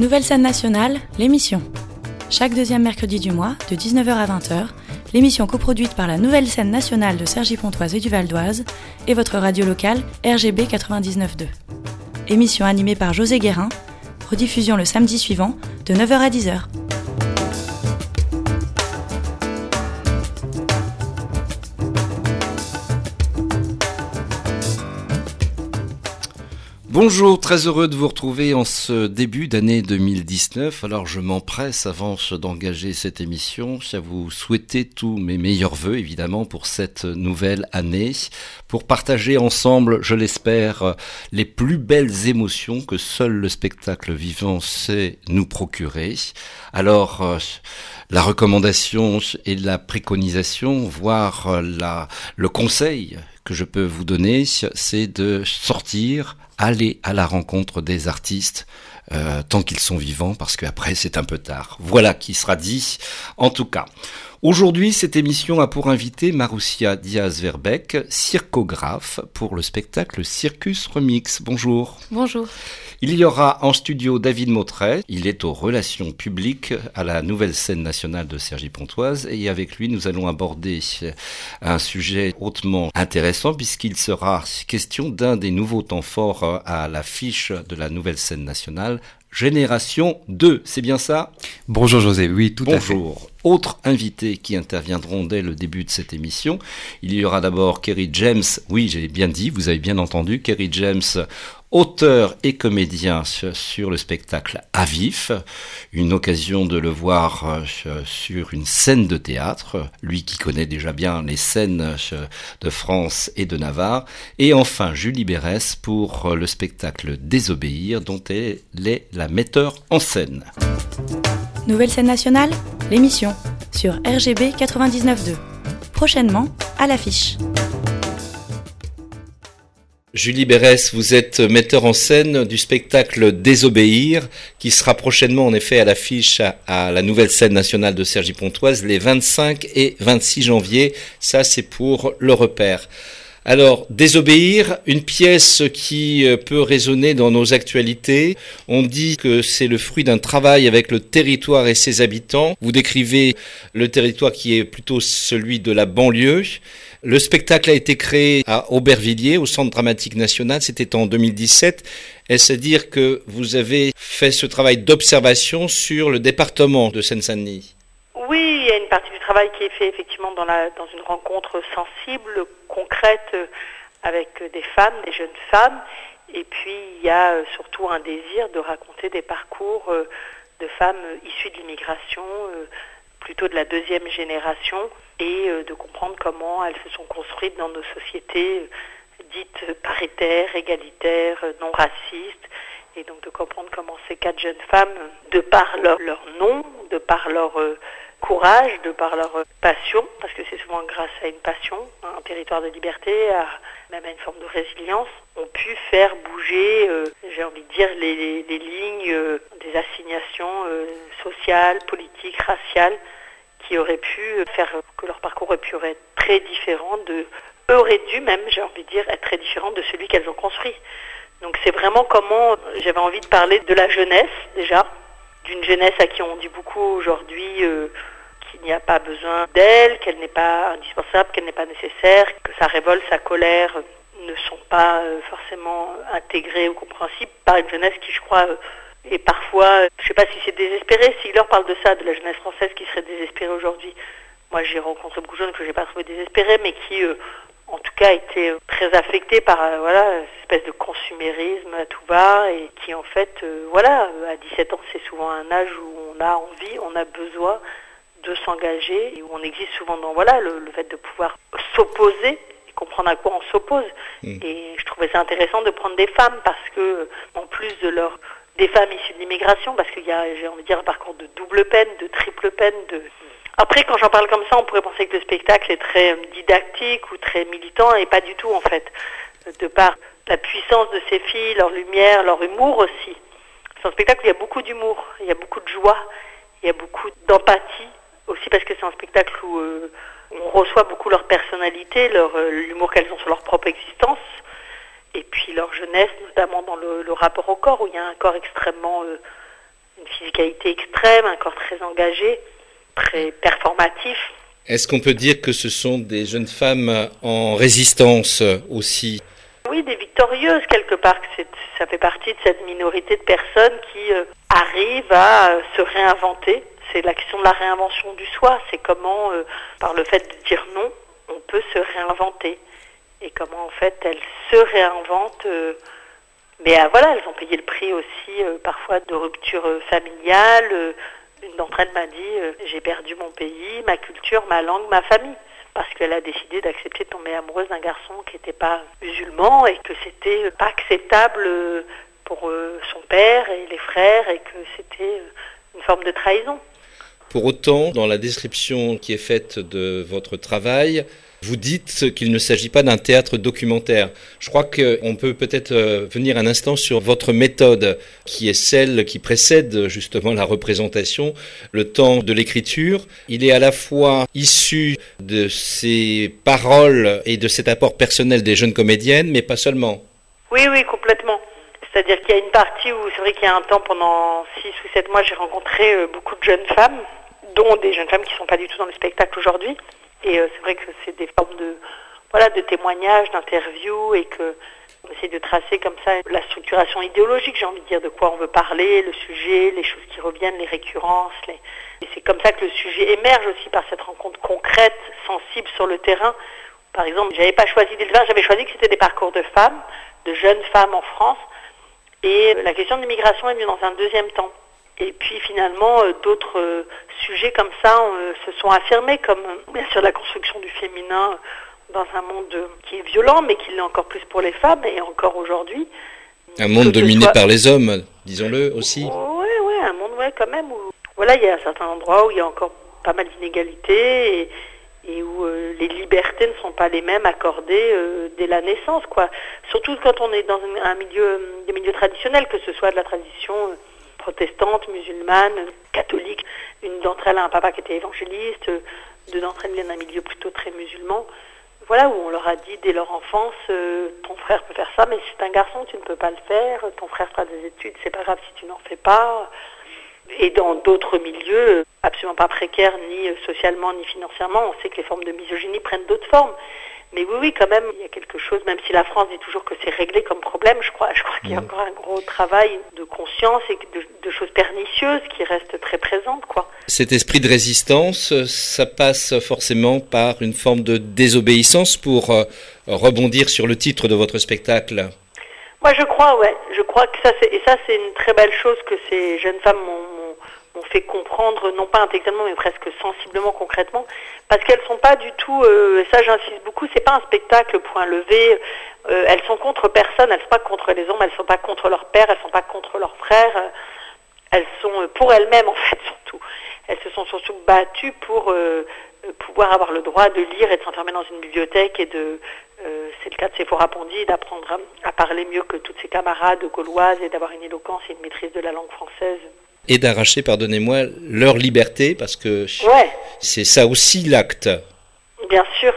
Nouvelle scène nationale, l'émission. Chaque deuxième mercredi du mois, de 19h à 20h, l'émission coproduite par la Nouvelle scène nationale de Cergy-Pontoise et du Val d'Oise et votre radio locale RGB 99.2. Émission animée par José Guérin, rediffusion le samedi suivant de 9h à 10h. Bonjour, très heureux de vous retrouver en ce début d'année 2019. Alors je m'empresse avant d'engager cette émission à vous souhaiter tous mes meilleurs vœux évidemment pour cette nouvelle année, pour partager ensemble, je l'espère, les plus belles émotions que seul le spectacle vivant sait nous procurer. Alors la recommandation et la préconisation, voire le conseil que je peux vous donner, c'est de sortir, aller à la rencontre des artistes tant qu'ils sont vivants, parce qu'après c'est un peu tard. Voilà qui sera dit en tout cas. Aujourd'hui, cette émission a pour invité Marussia Diaz-Verbeek, circographe pour le spectacle Circus Remix. Bonjour. Bonjour. Il y aura en studio David Mautret, il est aux relations publiques à la Nouvelle scène nationale de Cergy-Pontoise et avec lui nous allons aborder un sujet hautement intéressant puisqu'il sera question d'un des nouveaux temps forts à l'affiche de la Nouvelle scène nationale, Génération 2, c'est bien ça ? Bonjour José, oui, tout à fait. Bonjour. Autres invités qui interviendront dès le début de cette émission. Il y aura d'abord Kerry James, oui j'ai bien dit, vous avez bien entendu, Kerry James, auteur et comédien sur le spectacle À Vif, une occasion de le voir sur une scène de théâtre, lui qui connaît déjà bien les scènes de France et de Navarre, et enfin Julie Berès pour le spectacle Désobéir, dont elle est la metteur en scène. Nouvelle scène nationale, l'émission sur RGB 99.2. Prochainement à l'affiche. Julie Berès, vous êtes metteur en scène du spectacle Désobéir, qui sera prochainement en effet à l'affiche à la Nouvelle scène nationale de Cergy-Pontoise les 25 et 26 janvier. Ça, c'est pour le repère. Alors, Désobéir, une pièce qui peut résonner dans nos actualités. On dit que c'est le fruit d'un travail avec le territoire et ses habitants. Vous décrivez le territoire qui est plutôt celui de la banlieue. Le spectacle a été créé à Aubervilliers, au Centre dramatique national, c'était en 2017. Est-ce à dire que vous avez fait ce travail d'observation sur le département de Seine-Saint-Denis ? Oui, il y a une partie du travail qui est fait effectivement dans une rencontre sensible, concrète, avec des femmes, des jeunes femmes. Et puis il y a surtout un désir de raconter des parcours de femmes issues de l'immigration, plutôt de la deuxième génération, et de comprendre comment elles se sont construites dans nos sociétés dites paritaires, égalitaires, non racistes, et donc de comprendre comment ces 4 jeunes femmes, de par leur nom, de par leur courage, de par leur passion, parce que c'est souvent grâce à une passion, un territoire de liberté, même à une forme de résilience, ont pu faire bouger, j'ai envie de dire, les lignes des assignations sociales, politiques, raciales, qui auraient pu faire que leur parcours aurait pu être très différent aurait dû même, j'ai envie de dire, être très différent de celui qu'elles ont construit. Donc c'est vraiment comment j'avais envie de parler de la jeunesse déjà, d'une jeunesse à qui on dit beaucoup aujourd'hui qu'il n'y a pas besoin d'elle, qu'elle n'est pas indispensable, qu'elle n'est pas nécessaire, que sa révolte, sa colère ne sont pas forcément intégrées ou compréhensibles par une jeunesse qui, je crois, est parfois, je ne sais pas si c'est désespéré, s'il leur parle de ça, de la jeunesse française qui serait désespérée aujourd'hui. Moi j'ai rencontré beaucoup de jeunes que je n'ai pas trouvé désespérés, mais qui en tout cas étaient très affectés par cette espèce de consumérisme à tout va, et qui en fait, à 17 ans c'est souvent un âge où on a envie, on a besoin de s'engager, et où on existe souvent dans le fait de pouvoir s'opposer et comprendre à quoi on s'oppose. Et je trouvais ça intéressant de prendre des femmes parce que, en plus des femmes issues de l'immigration, parce qu'il y a, j'ai envie de dire, un parcours de double peine, de triple peine. Après, quand j'en parle comme ça, on pourrait penser que le spectacle est très didactique ou très militant, et pas du tout en fait. De par la puissance de ces filles, leur lumière, leur humour aussi. C'est un spectacle où il y a beaucoup d'humour, il y a beaucoup de joie, il y a beaucoup d'empathie, aussi parce que c'est un spectacle où on reçoit beaucoup leur personnalité, l'humour qu'elles ont sur leur propre existence. Et puis leur jeunesse, notamment dans le rapport au corps, où il y a un corps extrêmement une physicalité extrême, un corps très engagé, très performatif. Est-ce qu'on peut dire que ce sont des jeunes femmes en résistance aussi ? Oui, des victorieuses quelque part. Ça fait partie de cette minorité de personnes qui arrivent à se réinventer. C'est la question de la réinvention du soi. C'est comment, par le fait de dire non, on peut se réinventer. Et comment en fait elles se réinventent. Mais voilà, elles ont payé le prix aussi parfois de rupture familiale. Une d'entre elles m'a dit j'ai perdu mon pays, ma culture, ma langue, ma famille. Parce qu'elle a décidé d'accepter de tomber amoureuse d'un garçon qui n'était pas musulman et que c'était pas acceptable pour son père et les frères et que c'était une forme de trahison. Pour autant, dans la description qui est faite de votre travail, vous dites qu'il ne s'agit pas d'un théâtre documentaire. Je crois qu'on peut peut-être venir un instant sur votre méthode, qui est celle qui précède justement la représentation, le temps de l'écriture. Il est à la fois issu de ces paroles et de cet apport personnel des jeunes comédiennes, mais pas seulement. Oui, complètement. C'est-à-dire qu'il y a une partie où c'est vrai qu'il y a un temps, pendant 6 ou 7 mois, j'ai rencontré beaucoup de jeunes femmes, dont des jeunes femmes qui ne sont pas du tout dans le spectacle aujourd'hui. Et c'est vrai que c'est des formes de témoignages, d'interviews, et qu'on essaie de tracer comme ça la structuration idéologique, j'ai envie de dire, de quoi on veut parler, le sujet, les choses qui reviennent, les récurrences. Et c'est comme ça que le sujet émerge aussi par cette rencontre concrète, sensible sur le terrain. Par exemple, j'avais pas choisi d'élevage, j'avais choisi que c'était des parcours de femmes, de jeunes femmes en France. Et la question de l'immigration est venue dans un deuxième temps. Et puis finalement, d'autres sujets comme ça se sont affirmés, comme bien sûr la construction du féminin dans un monde qui est violent, mais qui l'est encore plus pour les femmes, et encore aujourd'hui. Un monde dominé par les hommes, disons-le aussi. Oui, un monde quand même où voilà, il y a certains endroits où il y a encore pas mal d'inégalités et où les libertés ne sont pas les mêmes accordées dès la naissance, quoi. Surtout quand on est dans des milieux traditionnels, que ce soit de la tradition protestante, musulmane, catholique. Une d'entre elles a un papa qui était évangéliste, deux d'entre elles viennent d'un milieu plutôt très musulman. Voilà, où on leur a dit dès leur enfance, ton frère peut faire ça, mais si c'est un garçon, tu ne peux pas le faire, ton frère fera des études, c'est pas grave si tu n'en fais pas. Et dans d'autres milieux, absolument pas précaires, ni socialement, ni financièrement, on sait que les formes de misogynie prennent d'autres formes. Mais oui, quand même, il y a quelque chose, même si la France dit toujours que c'est réglé comme problème, je crois qu'il y a encore un gros travail de conscience et de choses pernicieuses qui restent très présentes, quoi. Cet esprit de résistance, ça passe forcément par une forme de désobéissance pour rebondir sur le titre de votre spectacle. Moi, je crois que ça c'est une très belle chose que ces jeunes femmes m'ont fait comprendre, non pas intellectuellement, mais presque sensiblement, concrètement, parce qu'elles sont pas du tout, et ça j'insiste beaucoup, c'est pas un spectacle point levé, elles sont contre personne, elles sont pas contre les hommes, elles sont pas contre leur père, elles sont pas contre leurs frères, elles sont pour elles-mêmes en fait surtout. Elles se sont surtout battues pour pouvoir avoir le droit de lire et de s'enfermer dans une bibliothèque et c'est le cas de Séphora Pondy, d'apprendre à parler mieux que toutes ses camarades gauloises et d'avoir une éloquence et une maîtrise de la langue française. Et d'arracher, pardonnez-moi, leur liberté, parce que c'est ça aussi l'acte. Bien sûr.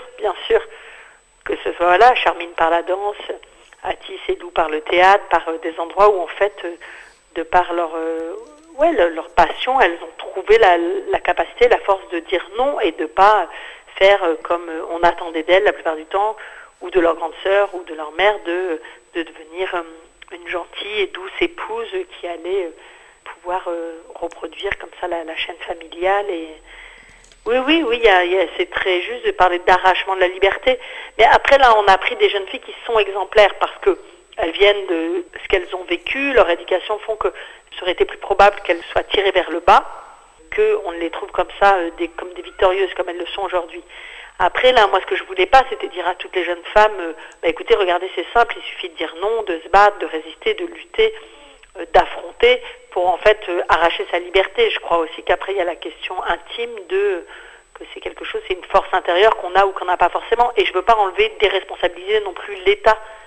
Que ce soit là, Charmine par la danse, Atis et Lou par le théâtre, par des endroits où en fait, de par leur passion, elles ont trouvé la capacité, la force de dire non et de pas faire comme on attendait d'elles la plupart du temps, ou de leur grande sœur ou de leur mère, de devenir une gentille et douce épouse qui allait pouvoir reproduire comme ça la chaîne familiale. Et oui, c'est très juste de parler d'arrachement de la liberté. Mais après là, on a pris des jeunes filles qui sont exemplaires parce que elles viennent de ce qu'elles ont vécu, leur éducation font que ça aurait été plus probable qu'elles soient tirées vers le bas, qu'on les trouve comme ça, comme des victorieuses comme elles le sont aujourd'hui. Après là, moi ce que je voulais pas, c'était dire à toutes les jeunes femmes, écoutez, regardez, c'est simple, il suffit de dire non, de se battre, de résister, de lutter, d'affronter pour en fait arracher sa liberté. Je crois aussi qu'après il y a la question intime que c'est quelque chose, c'est une force intérieure qu'on a ou qu'on n'a pas forcément, et je veux pas enlever, déresponsabiliser non plus l'État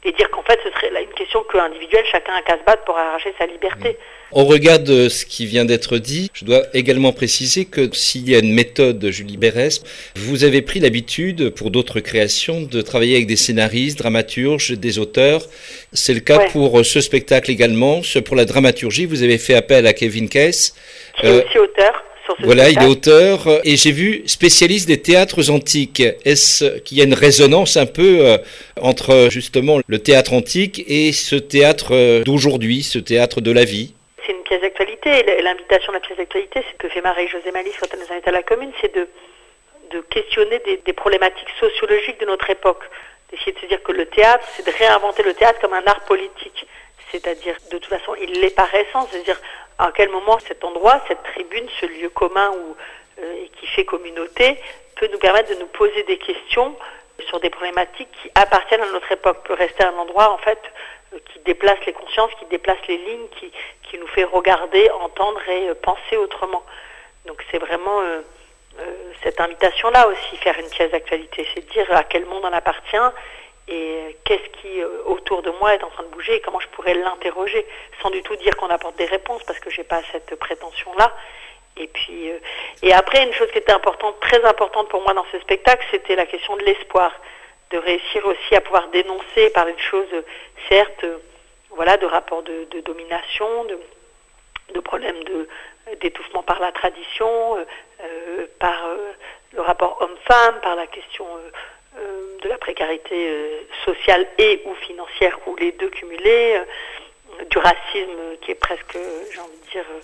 et dire qu'en fait ce serait là une question individuelle, chacun a qu'à se battre pour arracher sa liberté. Au regard de ce qui vient d'être dit, je dois également préciser que s'il y a une méthode, Julie Berès, vous avez pris l'habitude, pour d'autres créations, de travailler avec des scénaristes, dramaturges, des auteurs. C'est le cas pour ce spectacle également. Pour la dramaturgie, vous avez fait appel à Kevin Case. Qui est aussi auteur. Voilà, il est auteur et j'ai vu spécialiste des théâtres antiques. Est-ce qu'il y a une résonance un peu entre justement le théâtre antique et ce théâtre d'aujourd'hui, ce théâtre de la vie? C'est une pièce d'actualité. L'invitation de la pièce d'actualité, c'est que fait Marie-Josée Malice quand elle nous invite à la commune, c'est de questionner des problématiques sociologiques de notre époque. D'essayer de se dire que le théâtre, c'est de réinventer le théâtre comme un art politique. C'est-à-dire, de toute façon, il l'est par essence. C'est-à-dire, à quel moment cet endroit, cette tribune, ce lieu commun qui fait communauté, peut nous permettre de nous poser des questions sur des problématiques qui appartiennent à notre époque, peut rester un endroit, en fait, qui déplace les consciences, qui déplace les lignes, qui nous fait regarder, entendre et penser autrement. Donc c'est vraiment cette invitation-là aussi, faire une pièce d'actualité, c'est de dire à quel monde on appartient et qu'est-ce qui autour de moi est en train de bouger et comment je pourrais l'interroger, sans du tout dire qu'on apporte des réponses, parce que j'ai pas cette prétention-là. Et puis et après, une chose qui était très importante pour moi dans ce spectacle, c'était la question de l'espoir, de réussir aussi à pouvoir dénoncer par une chose, certes, de rapports de domination, de problèmes d'étouffement par la tradition, par le rapport homme-femme, par la question de la précarité sociale et ou financière, ou les deux cumulés, du racisme qui est presque, j'ai envie de dire,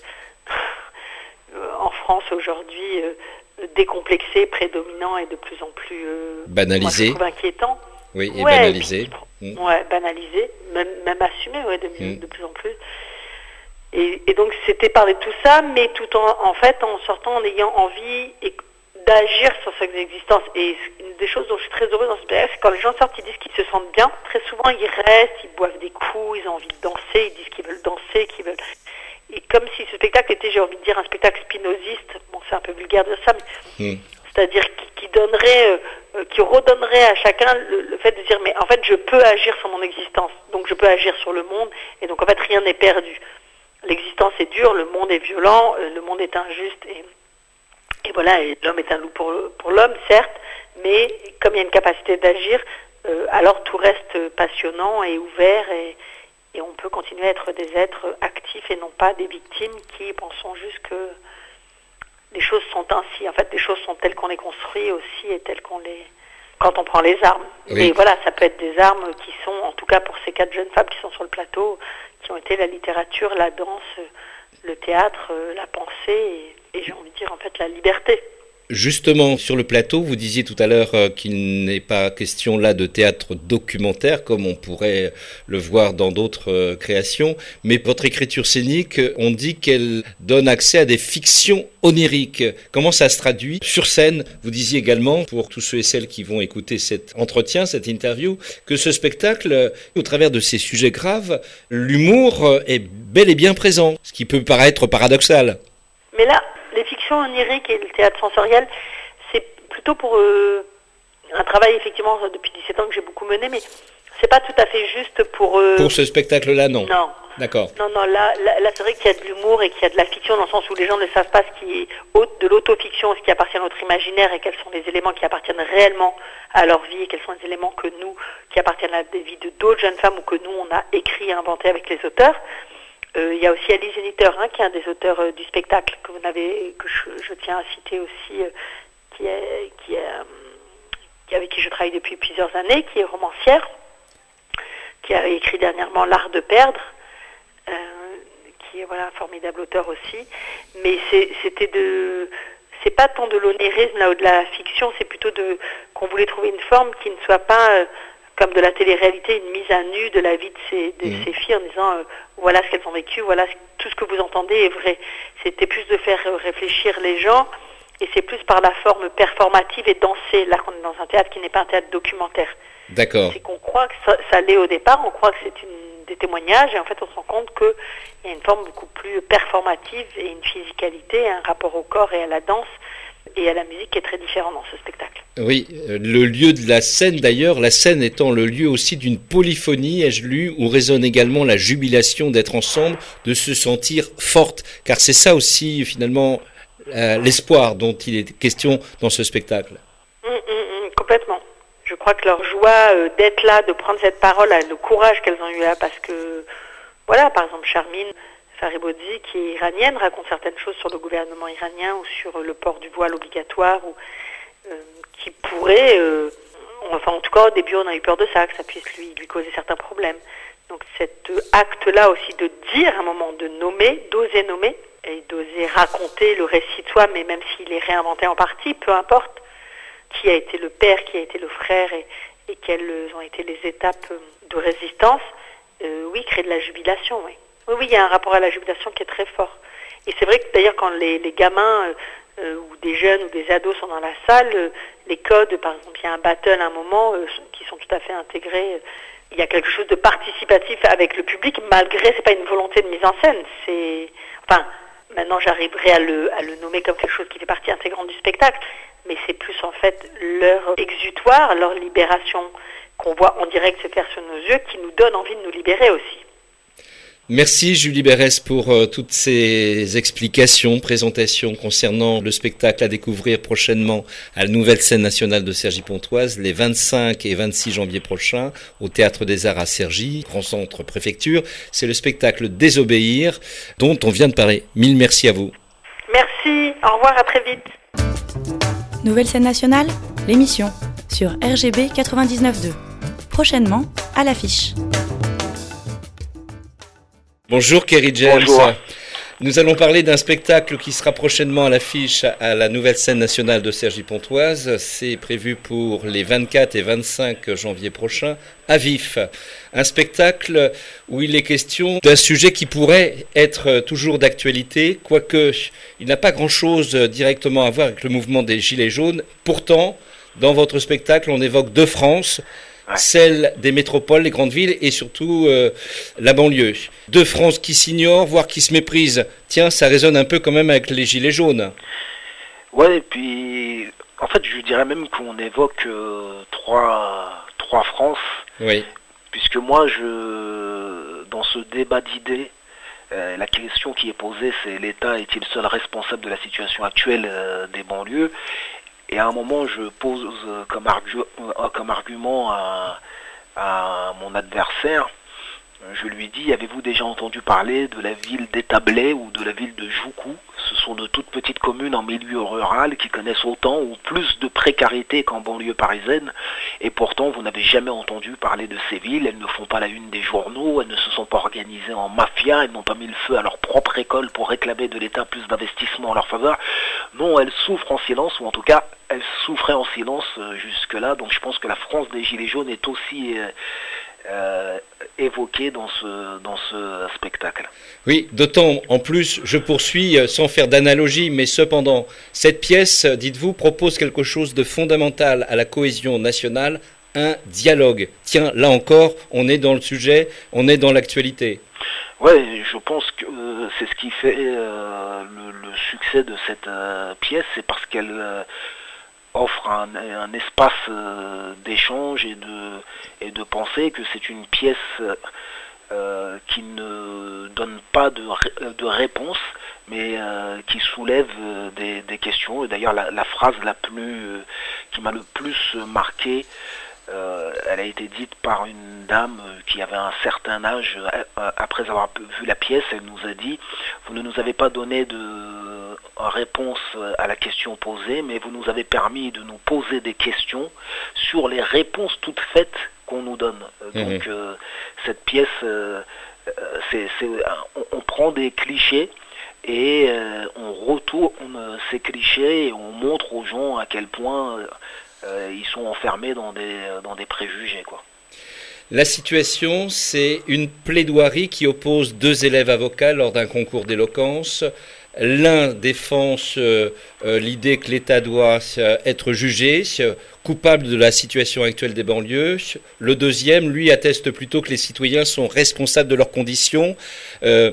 en France aujourd'hui, décomplexé, prédominant et de plus en plus banalisé. Moi, je trouve inquiétant. Oui, et banalisé. Banalisé, même assumé, de plus en plus. Et donc c'était parler de tout ça, mais tout en sortant, en ayant envie d'agir sur cette existence. Et une des choses dont je suis très heureuse dans ce spectacle, c'est quand les gens sortent, ils disent qu'ils se sentent bien. Très souvent, ils restent, ils boivent des coups, ils ont envie de danser, ils disent qu'ils veulent danser, Et comme si ce spectacle était, j'ai envie de dire, un spectacle spinoziste. Bon, c'est un peu vulgaire de dire ça, mais c'est-à-dire qui redonnerait à chacun le fait de dire, mais en fait, je peux agir sur mon existence. Donc, je peux agir sur le monde. Et donc, en fait, rien n'est perdu. L'existence est dure, le monde est violent, le monde est injuste. Et voilà, et l'homme est un loup pour l'homme, certes. Mais comme il y a une capacité d'agir, alors tout reste passionnant et ouvert. Et on peut continuer à être des êtres actifs et non pas des victimes qui pensons juste que les choses sont ainsi. En fait, les choses sont telles qu'on les construit aussi et telles qu'on les... Quand on prend les armes. Oui. Et voilà, ça peut être des armes qui sont, en tout cas pour ces 4 jeunes femmes qui sont sur le plateau, qui ont été la littérature, la danse, le théâtre, la pensée et j'ai envie de dire en fait la liberté. Justement, sur le plateau, vous disiez tout à l'heure qu'il n'est pas question là de théâtre documentaire, comme on pourrait le voir dans d'autres créations, mais votre écriture scénique, on dit qu'elle donne accès à des fictions oniriques. Comment ça se traduit sur scène? Vous disiez également, pour tous ceux et celles qui vont écouter cet entretien, cette interview, que ce spectacle, au travers de ces sujets graves, l'humour est bel et bien présent, ce qui peut paraître paradoxal. Mais là, les fictions oniriques et le théâtre sensoriel, c'est plutôt pour un travail, effectivement, depuis 17 ans que j'ai beaucoup mené, mais c'est pas tout à fait juste pour... Pour ce spectacle-là, non. Non. D'accord. Non, là c'est vrai qu'il y a de l'humour et qu'il y a de la fiction dans le sens où les gens ne savent pas ce qui est de l'autofiction, ce qui appartient à notre imaginaire et quels sont les éléments qui appartiennent réellement à leur vie et quels sont les éléments que nous, qui appartiennent à des vies de d'autres jeunes femmes ou que nous, on a écrit et inventé avec les auteurs. Il y a aussi Alice Zeniter, qui est un des auteurs du spectacle que je tiens à citer aussi, avec qui je travaille depuis plusieurs années, qui est romancière, qui a écrit dernièrement L'Art de perdre, qui est un formidable auteur aussi. Mais c'est pas tant de l'onirisme là ou de la fiction, c'est plutôt qu'on voulait trouver une forme qui ne soit pas comme de la télé-réalité, une mise à nu de la vie de ces filles en disant voilà ce qu'elles ont vécu, voilà tout ce que vous entendez est vrai. C'était plus de faire réfléchir les gens et c'est plus par la forme performative et dansée. Là, on est dans un théâtre qui n'est pas un théâtre documentaire. D'accord. C'est qu'on croit que ça l'est au départ, on croit que c'est des témoignages et en fait on se rend compte qu'il y a une forme beaucoup plus performative et une physicalité, un rapport au corps et à la danse et à la musique qui est très différent dans ce spectacle. Oui, le lieu de la scène d'ailleurs, la scène étant le lieu aussi d'une polyphonie, ai-je lu, où résonne également la jubilation d'être ensemble, de se sentir forte, car c'est ça aussi finalement l'espoir dont il est question dans ce spectacle. Complètement. Je crois que leur joie d'être là, de prendre cette parole, le courage qu'elles ont eu là, parce que, voilà, par exemple, Charmine Faribaudzi, qui est iranienne, raconte certaines choses sur le gouvernement iranien ou sur le port du voile obligatoire, ou qui pourrait, enfin en tout cas au début on a eu peur de ça, que ça puisse lui causer certains problèmes. Donc cet acte-là aussi de dire à un moment, de nommer, d'oser nommer, et d'oser raconter le récit de soi, mais même s'il est réinventé en partie, peu importe, qui a été le père, qui a été le frère, et quelles ont été les étapes de résistance, oui, créer de la jubilation, oui. Oui, il y a un rapport à la jubilation qui est très fort. Et c'est vrai que d'ailleurs quand les gamins ou des jeunes ou des ados sont dans la salle, les codes, par exemple, il y a un battle à un moment qui sont tout à fait intégrés. Il y a quelque chose de participatif avec le public, malgré, c'est pas une volonté de mise en scène. Maintenant j'arriverai à le nommer comme quelque chose qui fait partie intégrante du spectacle, mais c'est plus en fait leur exutoire, leur libération qu'on voit en direct se faire sur nos yeux, qui nous donne envie de nous libérer aussi. Merci Julie Berès pour toutes ces explications, présentations concernant le spectacle à découvrir prochainement à la nouvelle scène nationale de Cergy-Pontoise les 25 et 26 janvier prochains au Théâtre des Arts à Cergy, grand centre préfecture. C'est le spectacle Désobéir dont on vient de parler. Mille merci à vous. Merci, au revoir, à très vite. Nouvelle scène nationale, l'émission sur RGB 99.2. Prochainement à l'affiche. Bonjour Kerry James. Bonjour. Nous allons parler d'un spectacle qui sera prochainement à l'affiche à la nouvelle scène nationale de Cergy-Pontoise. C'est prévu pour les 24 et 25 janvier prochains à Vif. Un spectacle où il est question d'un sujet qui pourrait être toujours d'actualité, quoique il n'a pas grand-chose directement à voir avec le mouvement des Gilets jaunes. Pourtant, dans votre spectacle, on évoque deux France, celle des métropoles, les grandes villes et surtout la banlieue. Deux France qui s'ignorent, voire qui se méprisent. Tiens, ça résonne un peu quand même avec les Gilets jaunes. Ouais, et puis en fait je dirais même qu'on évoque trois France. Oui. Puisque moi, dans ce débat d'idées, la question qui est posée, c'est l'État est-il seul responsable de la situation actuelle des banlieues ? Et à un moment, je pose comme argument à mon adversaire, je lui dis, avez-vous déjà entendu parler de la ville d'Établé ou de la ville de Joucou ? Ce sont de toutes petites communes en milieu rural qui connaissent autant ou plus de précarité qu'en banlieue parisienne. Et pourtant, vous n'avez jamais entendu parler de ces villes. Elles ne font pas la une des journaux, elles ne se sont pas organisées en mafia, elles n'ont pas mis le feu à leur propre école pour réclamer de l'État plus d'investissement en leur faveur. Non, elles souffrent en silence, ou en tout cas, elles souffraient en silence jusque-là. Donc je pense que la France des Gilets jaunes est aussi évoqué dans ce spectacle. Oui, d'autant en plus, je poursuis sans faire d'analogie, mais cependant, cette pièce, dites-vous, propose quelque chose de fondamental à la cohésion nationale, un dialogue. Tiens, là encore, on est dans le sujet, on est dans l'actualité. Oui, je pense que c'est ce qui fait le succès de cette pièce, c'est parce qu'elle offre un espace d'échange et de pensée, que c'est une pièce qui ne donne pas de réponse, mais qui soulève des questions. Et d'ailleurs, la phrase qui m'a le plus marqué, elle a été dite par une dame qui avait un certain âge. Après avoir vu la pièce, elle nous a dit « Vous ne nous avez pas donné de réponse à la question posée, mais vous nous avez permis de nous poser des questions sur les réponses toutes faites qu'on nous donne. » Donc cette pièce, on prend des clichés et on retourne ces clichés et on montre aux gens à quel point ils sont enfermés dans des préjugés, quoi. La situation, c'est une plaidoirie qui oppose deux élèves avocats lors d'un concours d'éloquence. L'un défense l'idée que l'État doit être jugé, coupable de la situation actuelle des banlieues. Le deuxième, lui, atteste plutôt que les citoyens sont responsables de leurs conditions.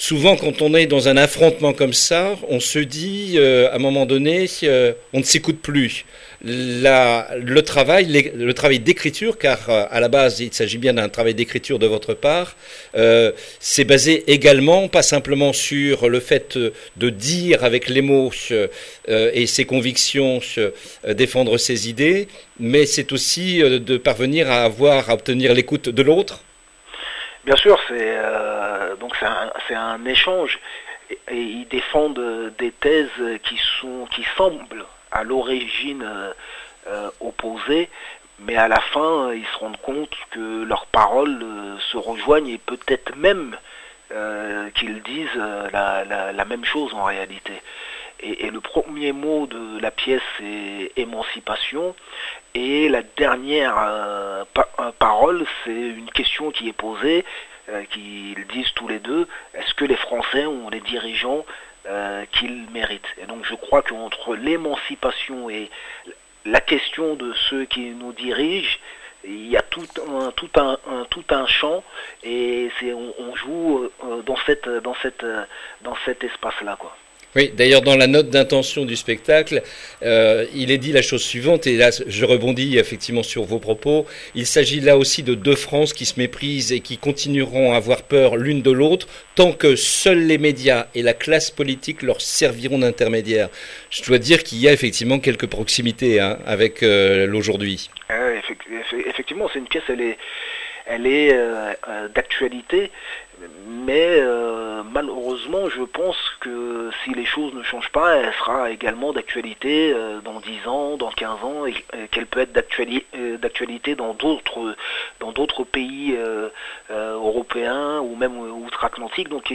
Souvent, quand on est dans un affrontement comme ça, on se dit, à un moment donné, on ne s'écoute plus. Le travail d'écriture, car à la base, il s'agit bien d'un travail d'écriture de votre part, c'est basé également, pas simplement sur le fait de dire avec les mots et ses convictions, défendre ses idées, mais c'est aussi de parvenir à obtenir l'écoute de l'autre. Bien sûr, c'est un échange et ils défendent des thèses qui semblent à l'origine opposées, mais à la fin ils se rendent compte que leurs paroles se rejoignent et peut-être même qu'ils disent la même chose en réalité. Et le premier mot de la pièce c'est émancipation. Et la dernière parole, c'est une question qui est posée, qu'ils disent tous les deux, est-ce que les Français ont les dirigeants qu'ils méritent? Et donc je crois qu'entre l'émancipation et la question de ceux qui nous dirigent, il y a tout un champ, et on joue dans cet espace-là, quoi. Oui, d'ailleurs dans la note d'intention du spectacle, il est dit la chose suivante, et là je rebondis effectivement sur vos propos, il s'agit là aussi de deux France qui se méprisent et qui continueront à avoir peur l'une de l'autre tant que seuls les médias et la classe politique leur serviront d'intermédiaires. Je dois dire qu'il y a effectivement quelques proximités avec l'aujourd'hui. Effectivement, c'est une pièce, elle est d'actualité, mais malheureusement je pense que si les choses ne changent pas, elle sera également d'actualité dans 10 ans, dans 15 ans, et qu'elle peut être d'actualité dans d'autres pays européens ou même outre-Atlantique. Donc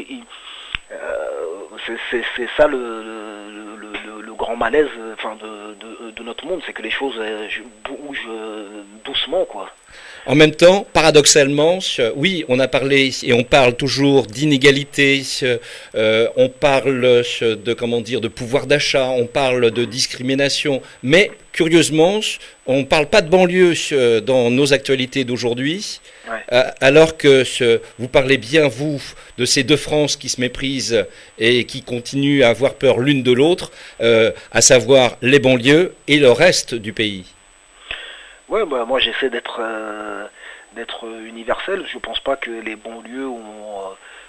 c'est ça le grand malaise de notre monde, c'est que les choses bougent doucement, quoi. En même temps, paradoxalement, oui, on a parlé et on parle toujours d'inégalité, on parle de pouvoir d'achat, on parle de discrimination, mais curieusement, on ne parle pas de banlieue dans nos actualités d'aujourd'hui, ouais. Alors que vous parlez bien, vous, de ces deux France qui se méprisent et qui continuent à avoir peur l'une de l'autre, à savoir les banlieues et le reste du pays. Ouais, moi j'essaie d'être universel. Je pense pas que les banlieues ont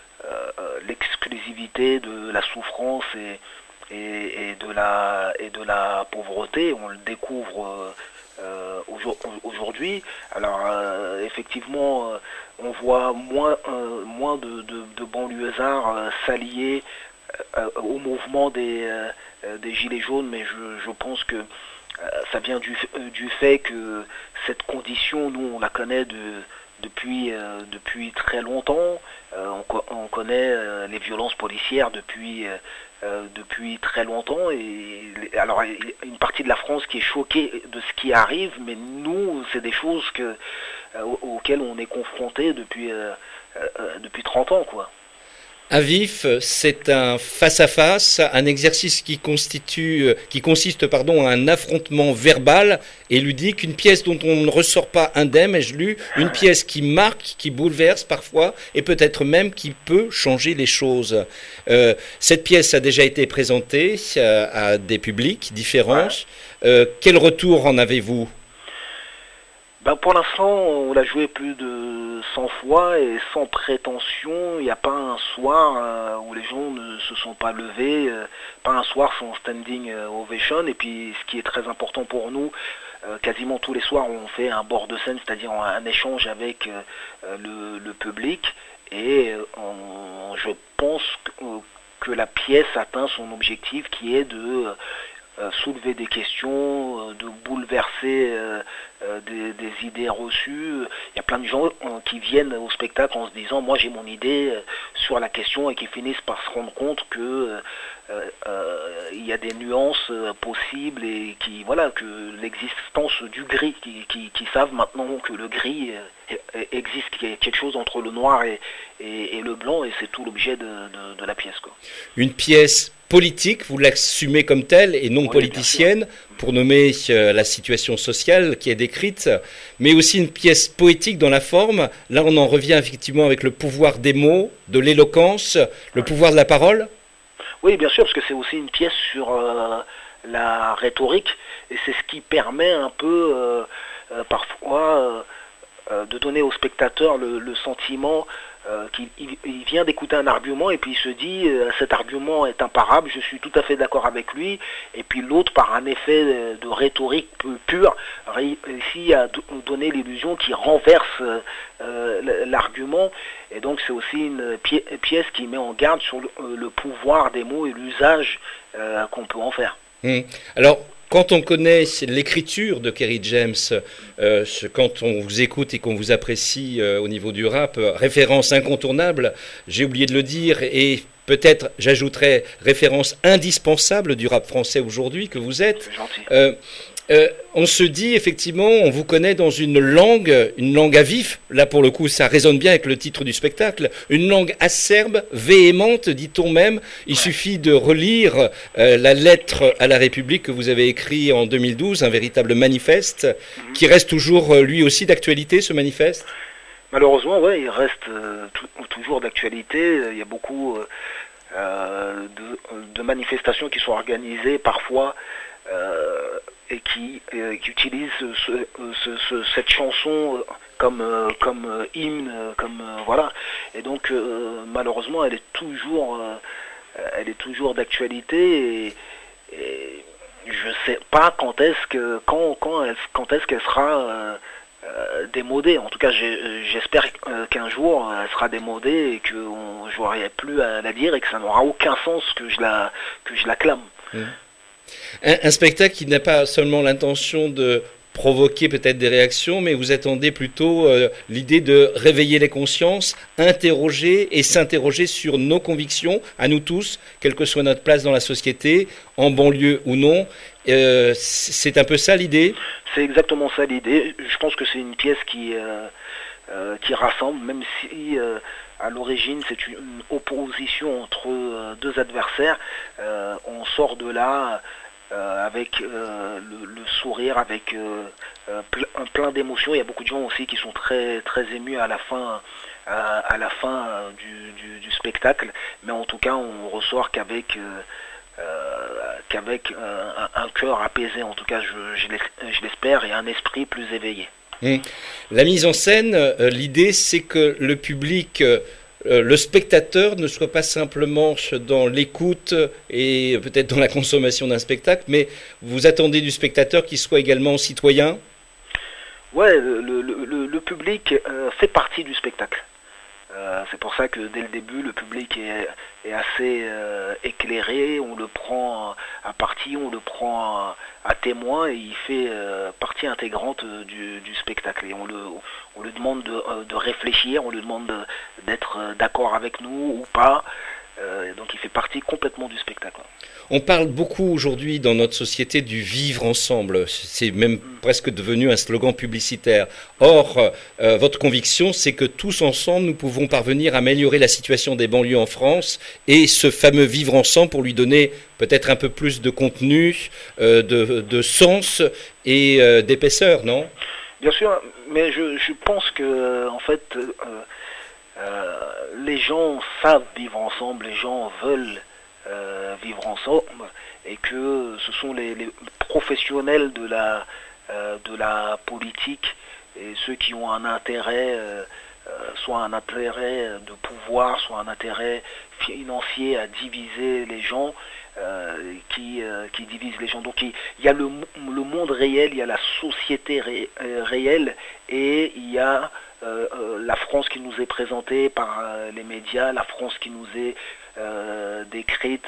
l'exclusivité de la souffrance et de la pauvreté. On le découvre aujourd'hui. Alors effectivement, on voit moins de banlieusards s'allier au mouvement des Gilets jaunes, mais je pense que ça vient du fait que cette condition, nous, on la connaît depuis très longtemps. On connaît les violences policières depuis très longtemps. Et alors, une partie de la France qui est choquée de ce qui arrive, mais nous, c'est des choses auxquelles on est confronté depuis 30 ans, quoi. À vif, c'est un face-à-face, un exercice qui consiste à un affrontement verbal et ludique, une pièce dont on ne ressort pas indemne, ai-je lu, une pièce qui marque, qui bouleverse parfois et peut-être même qui peut changer les choses. Cette pièce a déjà été présentée à des publics différents. Ouais. Quel retour en avez-vous ? Pour l'instant, on l'a joué plus de 100 fois et sans prétention. Il n'y a pas un soir où les gens ne se sont pas levés, pas un soir sans standing ovation. Et puis, ce qui est très important pour nous, quasiment tous les soirs, on fait un bord de scène, c'est-à-dire un échange avec le public. Et je pense que la pièce atteint son objectif, qui est de soulever des questions, de bouleverser des idées reçues. Il y a plein de gens qui viennent au spectacle en se disant moi j'ai mon idée sur la question, et qui finissent par se rendre compte que il y a des nuances possibles, et que l'existence du gris, qui savent maintenant que le gris existe, qu'il y ait quelque chose entre le noir et le blanc, et c'est tout l'objet de la pièce, quoi. Une pièce politique, vous l'assumez comme telle et non politicienne, pour nommer la situation sociale qui est décrite, mais aussi une pièce poétique dans la forme. Là, on en revient effectivement avec le pouvoir des mots, de l'éloquence, le pouvoir de la parole. Oui, bien sûr, parce que c'est aussi une pièce sur la rhétorique, et c'est ce qui permet un peu parfois de donner au spectateur le sentiment qu'il vient d'écouter un argument, et puis il se dit cet argument est imparable, je suis tout à fait d'accord avec lui, et puis l'autre, par un effet de rhétorique pure, réussit à donner l'illusion qu'il renverse l'argument. Et donc c'est aussi une pièce qui met en garde sur le pouvoir des mots et l'usage qu'on peut en faire. Alors, quand on connaît l'écriture de Kerry James, quand on vous écoute et qu'on vous apprécie au niveau du rap, référence incontournable, j'ai oublié de le dire, et peut-être j'ajouterais référence indispensable du rap français aujourd'hui que vous êtes. C'est gentil. On se dit effectivement, on vous connaît dans une langue à vif, là pour le coup ça résonne bien avec le titre du spectacle, une langue acerbe, véhémente, dit-on même. Il suffit de relire la lettre à la République que vous avez écrite en 2012, un véritable manifeste, qui reste toujours lui aussi d'actualité, ce manifeste. Malheureusement, ouais, il reste toujours d'actualité. Il y a beaucoup de manifestations qui sont organisées parfois et qui utilisent cette chanson comme hymne, voilà. Et donc malheureusement, elle est toujours d'actualité, et je sais pas quand est-ce qu'elle sera démodée. En tout cas, j'espère qu'un jour elle sera démodée et que j'aurai plus à la dire et que ça n'aura aucun sens que je la clame. Un spectacle qui n'a pas seulement l'intention de provoquer peut-être des réactions, mais vous attendez plutôt l'idée de réveiller les consciences, interroger et s'interroger sur nos convictions, à nous tous, quelle que soit notre place dans la société, en banlieue ou non. C'est un peu ça l'idée ? C'est exactement ça l'idée. Je pense que c'est une pièce qui rassemble, même si à l'origine c'est une opposition entre deux adversaires. On sort de là avec le sourire, avec plein d'émotions. Il y a beaucoup de gens aussi qui sont très très émus à la fin du spectacle, mais en tout cas on ressort qu'avec un cœur apaisé, en tout cas je l'espère, et un esprit plus éveillé. La mise en scène, l'idée c'est que le public, le spectateur ne soit pas simplement dans l'écoute et peut-être dans la consommation d'un spectacle, mais vous attendez du spectateur qu'il soit également citoyen ? Ouais, le public fait partie du spectacle. C'est pour ça que dès le début, le public est assez éclairé, on le prend à partie, on le prend à témoin, et il fait partie intégrante du spectacle. Et on lui demande de réfléchir, on lui demande d'être d'accord avec nous ou pas. Donc il fait partie complètement du spectacle. On parle beaucoup aujourd'hui dans notre société du vivre ensemble, c'est même presque devenu un slogan publicitaire. Or, votre conviction, c'est que tous ensemble, nous pouvons parvenir à améliorer la situation des banlieues en France, et ce fameux vivre ensemble pour lui donner peut-être un peu plus de contenu, de sens et d'épaisseur, non ? Bien sûr, mais je pense que en fait, les gens savent vivre ensemble, les gens veulent vivre ensemble, et que ce sont les professionnels de la politique et ceux qui ont un intérêt, soit un intérêt de pouvoir, soit un intérêt financier à diviser les gens, qui divisent les gens. Donc il y a le monde réel, il y a la société réelle, et il y a la France qui nous est présentée par les médias, la France qui nous est décrite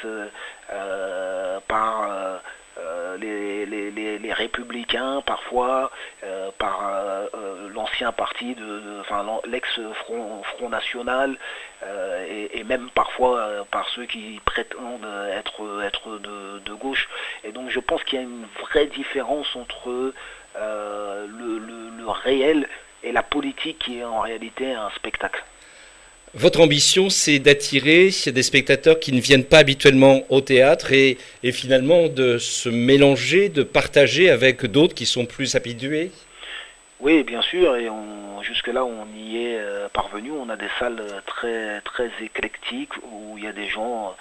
par les républicains, parfois par l'ancien parti, l'ex-Front National, et même parfois par ceux qui prétendent être de gauche. Et donc je pense qu'il y a une vraie différence entre le réel et la politique qui est en réalité un spectacle. Votre ambition, c'est d'attirer des spectateurs qui ne viennent pas habituellement au théâtre et finalement de se mélanger, de partager avec d'autres qui sont plus habitués? Oui, bien sûr, et jusque-là on y est parvenu. On a des salles très, très éclectiques où il y a des gens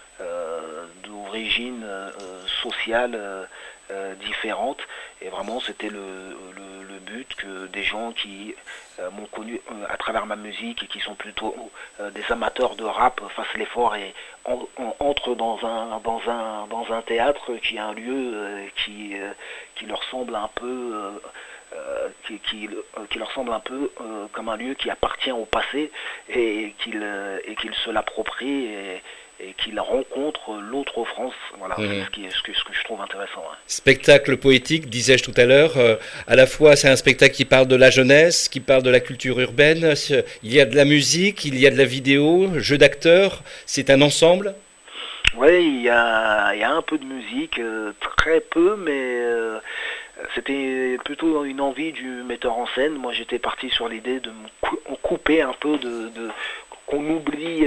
d'origine sociale différentes, et vraiment c'était le but que des gens qui m'ont connu à travers ma musique et qui sont plutôt des amateurs de rap fassent l'effort et entrent dans un théâtre qui est un lieu qui leur semble un peu qui leur semble un peu comme un lieu qui appartient au passé et qu'ils se l'approprient et qu'ils rencontrent l'autre France. Voilà, c'est ce que je trouve intéressant. Ouais. Spectacle poétique, disais-je tout à l'heure. À la fois, c'est un spectacle qui parle de la jeunesse, qui parle de la culture urbaine. Il y a de la musique, il y a de la vidéo, jeu d'acteurs. C'est un ensemble. Oui, il y a un peu de musique, très peu, mais c'était plutôt une envie du metteur en scène. Moi, j'étais parti sur l'idée de me couper un peu qu'on oublie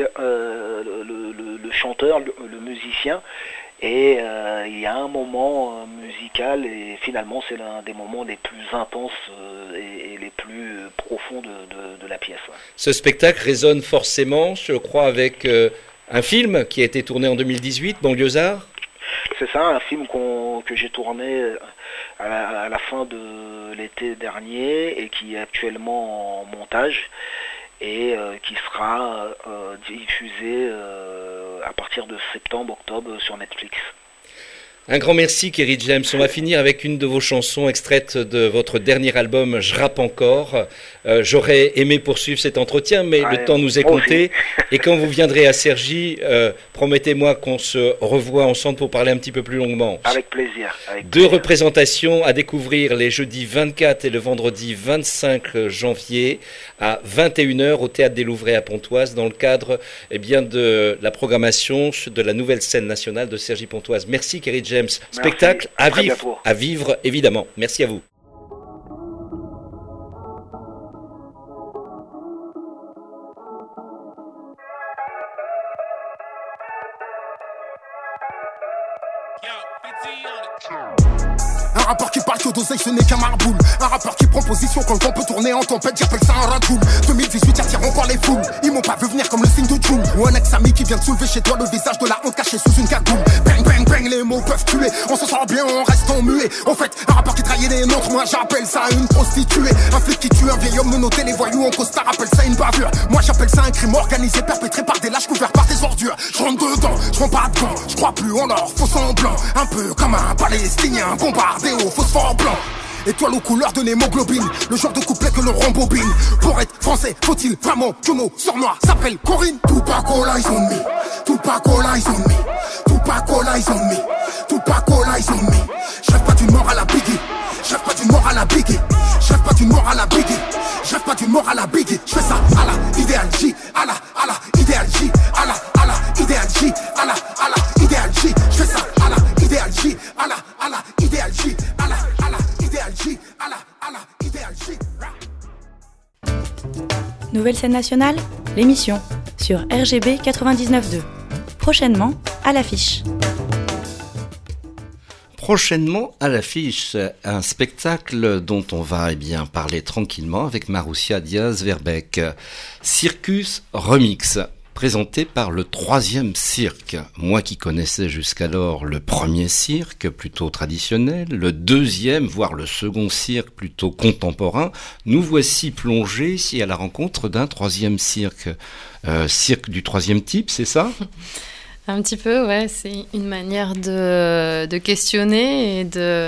le chanteur, le musicien, et il y a un moment musical, et finalement c'est l'un des moments les plus intenses et les plus profonds de la pièce. Ouais. Ce spectacle résonne forcément, je crois, avec un film qui a été tourné en 2018, Banlieusards. C'est ça, un film que j'ai tourné à la fin de l'été dernier et qui est actuellement en montage et qui sera diffusé à partir de septembre-octobre sur Netflix. Un grand merci, Kerry James. On va finir avec une de vos chansons extraites de votre dernier album, Je rappe encore. J'aurais aimé poursuivre cet entretien, mais le temps nous est compté. Et quand vous viendrez à Cergy, promettez-moi qu'on se revoit ensemble pour parler un petit peu plus longuement. Avec plaisir. Deux représentations à découvrir les jeudis 24 et le vendredi 25 janvier à 21h au Théâtre des Louvrais à Pontoise dans le cadre de la programmation de la nouvelle scène nationale de Cergy-Pontoise. Merci, Kerry James. Spectacle à vivre évidemment. Merci à vous. Un rappeur qui parle que d'oseille, ce n'est qu'un marboule. Un rappeur qui prend position quand le vent peut tourner en tempête, j'appelle ça un radoul. 2018 attire encore les foules. Ils m'ont pas vu venir comme le signe de June. Ou un ex-ami qui vient de soulever chez toi le visage de la honte caché sous une cagoule. Bang bang bang, les mots peuvent tuer. On s'en sort bien, on reste en muet. En fait, un rappeur qui trahit les nôtres, moi j'appelle ça une prostituée. Un flic qui tue un vieil homme menotté, les voyous en costard appelle ça une bavure. Moi j'appelle ça un crime organisé, perpétré par des lâches couverts par des ordures. Je rentre dedans, je prends pas de gants, je crois plus en leur faux semblant. Un peu comme un Palestinien bombardé au phosphore blanc. Étoile aux couleurs de l'hémoglobine, le genre de couplet que l'on rembobine. Pour être français, faut-il vraiment que nos sœurs noires s'appellent Corinne? Tupac all eyes on me, Tupac all eyes on me, Tupac all eyes on me, Tupac all eyes on me. Je rêve pas d'une mort à la Biggie, je rêve pas d'une mort à la Biggie, je rêve pas d'une mort à la Biggie, je rêve pas d'une mort à la Biggie. Je fais ça à la idéal J, à la idéal J, à la idéal J, à la idéal J. Je fais ça à la idéal J, à la idéal J, à la idéal J, à la idéal J. Nouvelle scène nationale, l'émission sur RGB 99.2. Prochainement à l'affiche. Prochainement à l'affiche, un spectacle dont on va parler tranquillement avec Marussia Diaz-Verbeek. Circus Remix, présenté par le 3e cirque. Moi qui connaissais jusqu'alors le premier cirque, plutôt traditionnel, le 2e, voire le 2nd cirque, plutôt contemporain, nous voici plongés ici à la rencontre d'un 3e cirque. Cirque du 3e type, c'est ça ? Un petit peu, ouais. C'est une manière de questionner et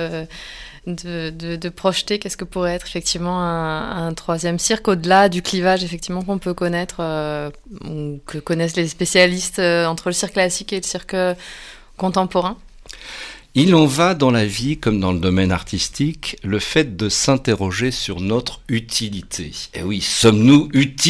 de projeter qu'est-ce que pourrait être effectivement un 3e cirque au-delà du clivage effectivement qu'on peut connaître ou que connaissent les spécialistes entre le cirque classique et le cirque contemporain. Il en va dans la vie comme dans le domaine artistique, le fait de s'interroger sur notre utilité. Et oui, sommes-nous utiles ?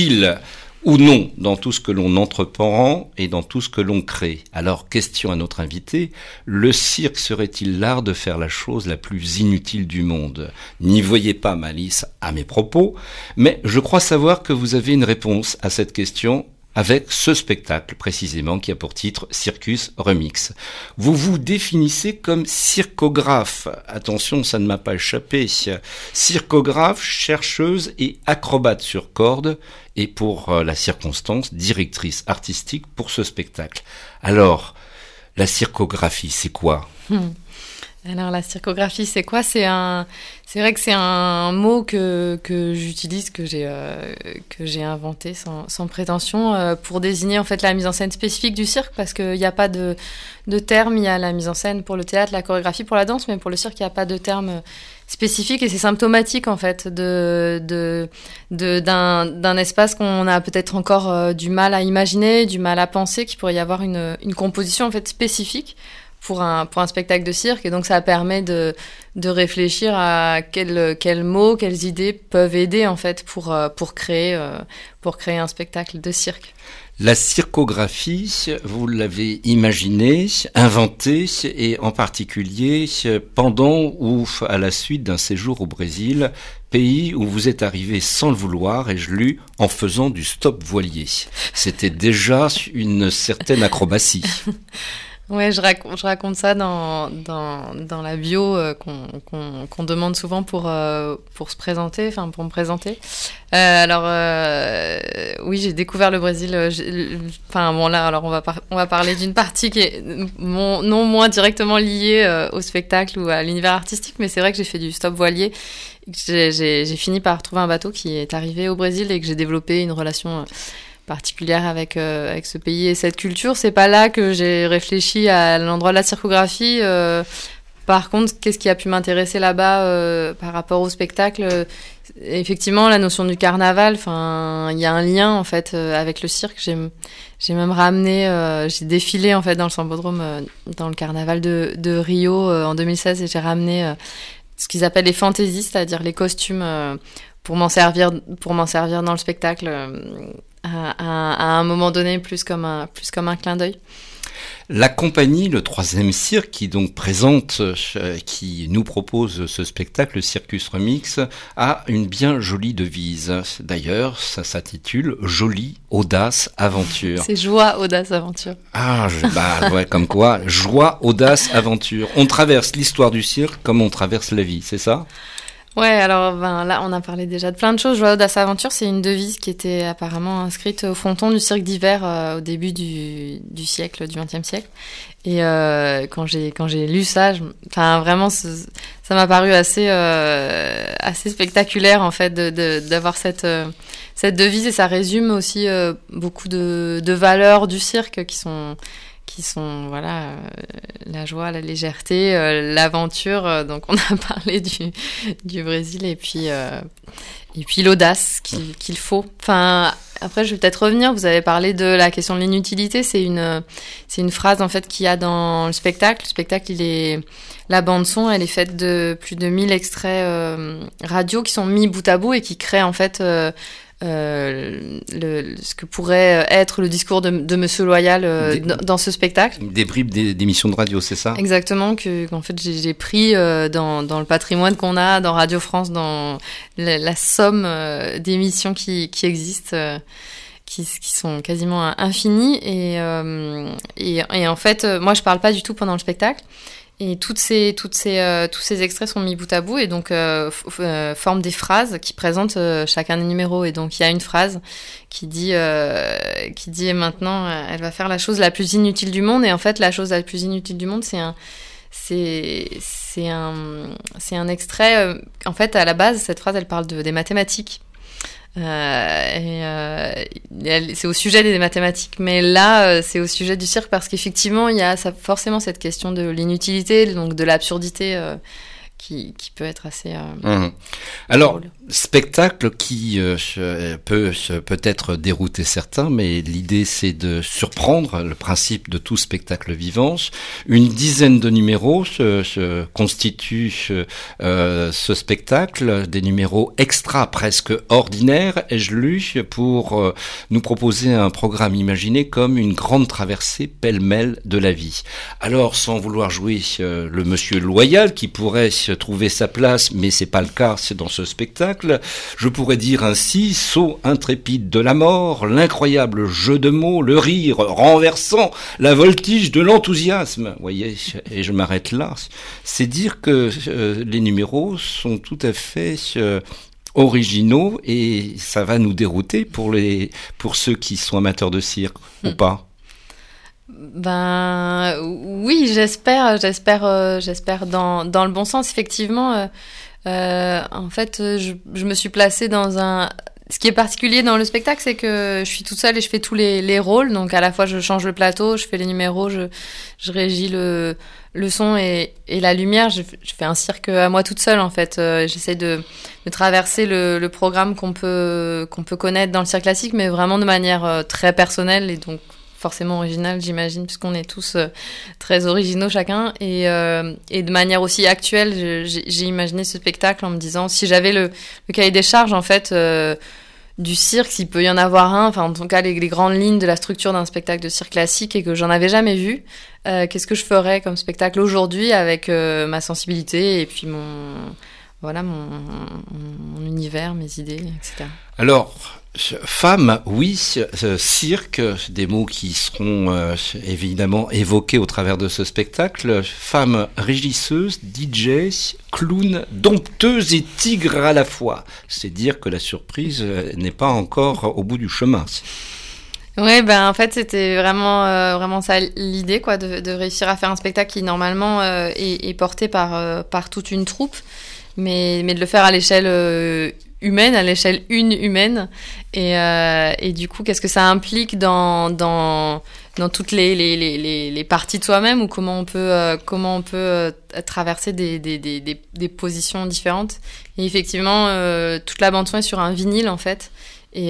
ou non dans tout ce que l'on entreprend et dans tout ce que l'on crée. Alors, question à notre invité, le cirque serait-il l'art de faire la chose la plus inutile du monde ? N'y voyez pas malice à mes propos, mais je crois savoir que vous avez une réponse à cette question avec ce spectacle précisément qui a pour titre Circus Remix. Vous vous définissez comme circographe. Attention, ça ne m'a pas échappé. Circographe, chercheuse et acrobate sur corde, et pour la circonstance, directrice artistique pour ce spectacle. Alors, la circographie, c'est quoi ? Alors la circographie, c'est quoi ? C'est vrai que c'est un mot que j'utilise, que j'ai inventé sans prétention pour désigner en fait la mise en scène spécifique du cirque, parce qu'il n'y a pas de terme. Il y a la mise en scène pour le théâtre, la chorégraphie pour la danse, mais pour le cirque, il n'y a pas de terme spécifique, et c'est symptomatique en fait d'un espace qu'on a peut-être encore du mal à imaginer, du mal à penser, qu'il pourrait y avoir une composition en fait spécifique pour un spectacle de cirque. Et donc ça permet de réfléchir à quels mots, quelles idées peuvent aider en fait pour créer un spectacle de cirque. La circographie, vous l'avez imaginée, inventée, et en particulier pendant ou à la suite d'un séjour au Brésil, pays où vous êtes arrivé sans le vouloir, et je l'ai en faisant du stop voilier. C'était déjà une certaine acrobatie. Ouais, je raconte ça dans la bio qu'on demande souvent pour se présenter, enfin pour me présenter. Oui, j'ai découvert le Brésil. Alors on va parler d'une partie qui est non moins directement liée au spectacle ou à l'univers artistique, mais c'est vrai que j'ai fait du stop voilier. J'ai fini par trouver un bateau qui est arrivé au Brésil et que j'ai développé une relation particulière avec ce pays et cette culture. C'est pas là que j'ai réfléchi à l'endroit de la circographie. Par contre, qu'est-ce qui a pu m'intéresser là-bas par rapport au spectacle ? Effectivement, la notion du carnaval. Enfin, il y a un lien en fait avec le cirque. J'ai même ramené, j'ai défilé en fait dans le Sambodrome dans le carnaval de Rio en 2016, et j'ai ramené ce qu'ils appellent les fantaisies, c'est-à-dire les costumes pour m'en servir dans le spectacle. À un moment donné, plus comme un clin d'œil. La compagnie, le Troisième Cirque, qui donc qui nous propose ce spectacle, le Circus Remix, a une bien jolie devise. D'ailleurs, ça s'intitule Jolie, Audace, Aventure. C'est joie, audace, aventure. Comme quoi, joie, audace, aventure. On traverse l'histoire du cirque comme on traverse la vie, c'est ça ? Ouais, alors là, on a parlé déjà de plein de choses. Joie, audace, aventure, c'est une devise qui était apparemment inscrite au fronton du cirque d'hiver au début du siècle, du XXe siècle. Et quand j'ai lu ça, vraiment, ça m'a paru assez spectaculaire en fait d'avoir cette devise, et ça résume aussi beaucoup de valeurs du cirque qui sont la joie, la légèreté, l'aventure. Donc on a parlé du Brésil, et puis l'audace qu'il faut. Enfin, après je vais peut-être revenir. Vous avez parlé de la question de l'inutilité. C'est une phrase en fait qu'il y a dans le spectacle. Le spectacle, la bande son, elle est faite de plus de 1000 extraits radio qui sont mis bout à bout et qui créent en fait ce que pourrait être le discours de Monsieur Loyal dans ce spectacle. Des bribes d'émissions de radio, c'est ça ? Exactement, qu'en fait j'ai pris dans le patrimoine qu'on a dans Radio France, dans la somme d'émissions qui existent, qui sont quasiment infinies, et en fait moi je parle pas du tout pendant le spectacle. Et tous ces extraits sont mis bout à bout, et donc forment des phrases qui présentent chacun des numéros. Et donc il y a une phrase qui dit maintenant elle va faire la chose la plus inutile du monde. Et en fait la chose la plus inutile du monde, c'est un extrait. En fait à la base cette phrase elle parle des mathématiques. C'est au sujet des mathématiques, mais là c'est au sujet du cirque, parce qu'effectivement il y a forcément cette question de l'inutilité, donc de l'absurdité qui peut être assez Alors, drôle. spectacle qui peut peut-être dérouter certains, mais l'idée c'est de surprendre, le principe de tout spectacle vivant. Une dizaine de numéros se constituent ce spectacle, des numéros extra presque ordinaires, ai-je lu, pour nous proposer un programme imaginé comme une grande traversée pêle-mêle de la vie. Alors, sans vouloir jouer le monsieur loyal qui pourrait trouver sa place, mais c'est pas le cas, c'est dans ce spectacle. Je pourrais dire ainsi, saut intrépide de la mort, l'incroyable jeu de mots, le rire renversant, la voltige de l'enthousiasme. Vous voyez, et je m'arrête là. C'est dire que les numéros sont tout à fait originaux et ça va nous dérouter pour ceux qui sont amateurs de cirque ou pas. Ben oui, j'espère dans le bon sens. Effectivement, en fait, je me suis placée dans un. Ce qui est particulier dans le spectacle, c'est que je suis toute seule et je fais tous les rôles. Donc à la fois, je change le plateau, je fais les numéros, je régis le son et la lumière. Je fais un cirque à moi toute seule en fait. J'essaie de traverser le programme qu'on peut connaître dans le cirque classique, mais vraiment de manière très personnelle et donc forcément original, j'imagine, puisqu'on est tous très originaux chacun. Et de manière aussi actuelle, j'ai imaginé ce spectacle en me disant, si j'avais le cahier des charges, en fait, du cirque, s'il peut y en avoir un, enfin, en tout cas, les grandes lignes de la structure d'un spectacle de cirque classique et que j'en avais jamais vu, qu'est-ce que je ferais comme spectacle aujourd'hui avec ma sensibilité et puis mon univers, mes idées, etc. Alors, femme, oui, cirque, des mots qui seront évidemment évoqués au travers de ce spectacle. Femme régisseuse, DJ, clown, dompteuse et tigre à la fois. C'est dire que la surprise n'est pas encore au bout du chemin. Ouais, ben en fait c'était vraiment ça l'idée quoi, de réussir à faire un spectacle qui normalement est porté par toute une troupe, mais de le faire à l'échelle humaine, à l'échelle humaine, et du coup qu'est-ce que ça implique dans toutes les parties de soi-même, ou comment on peut traverser des positions différentes. Et effectivement toute la bande son est sur un vinyle en fait, et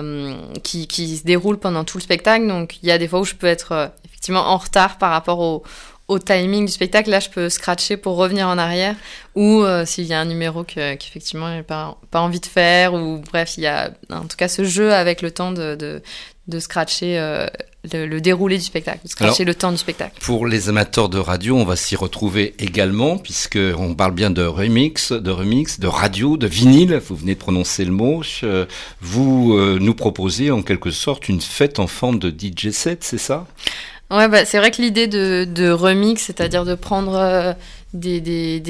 qui se déroule pendant tout le spectacle. Donc il y a des fois où je peux être effectivement en retard par rapport au timing du spectacle. Là, je peux scratcher pour revenir en arrière, ou s'il y a un numéro qu'effectivement j'ai pas envie de faire, ou bref, il y a en tout cas ce jeu avec le temps de scratcher le déroulé du spectacle, de scratcher le temps du spectacle. Pour les amateurs de radio, on va s'y retrouver également, puisqu'on parle bien de remix, de radio, de vinyle, vous venez de prononcer le mot. Vous nous proposez en quelque sorte une fête en forme de DJ set, c'est ça ? Ouais, bah, c'est vrai que l'idée de remix, c'est-à-dire de prendre des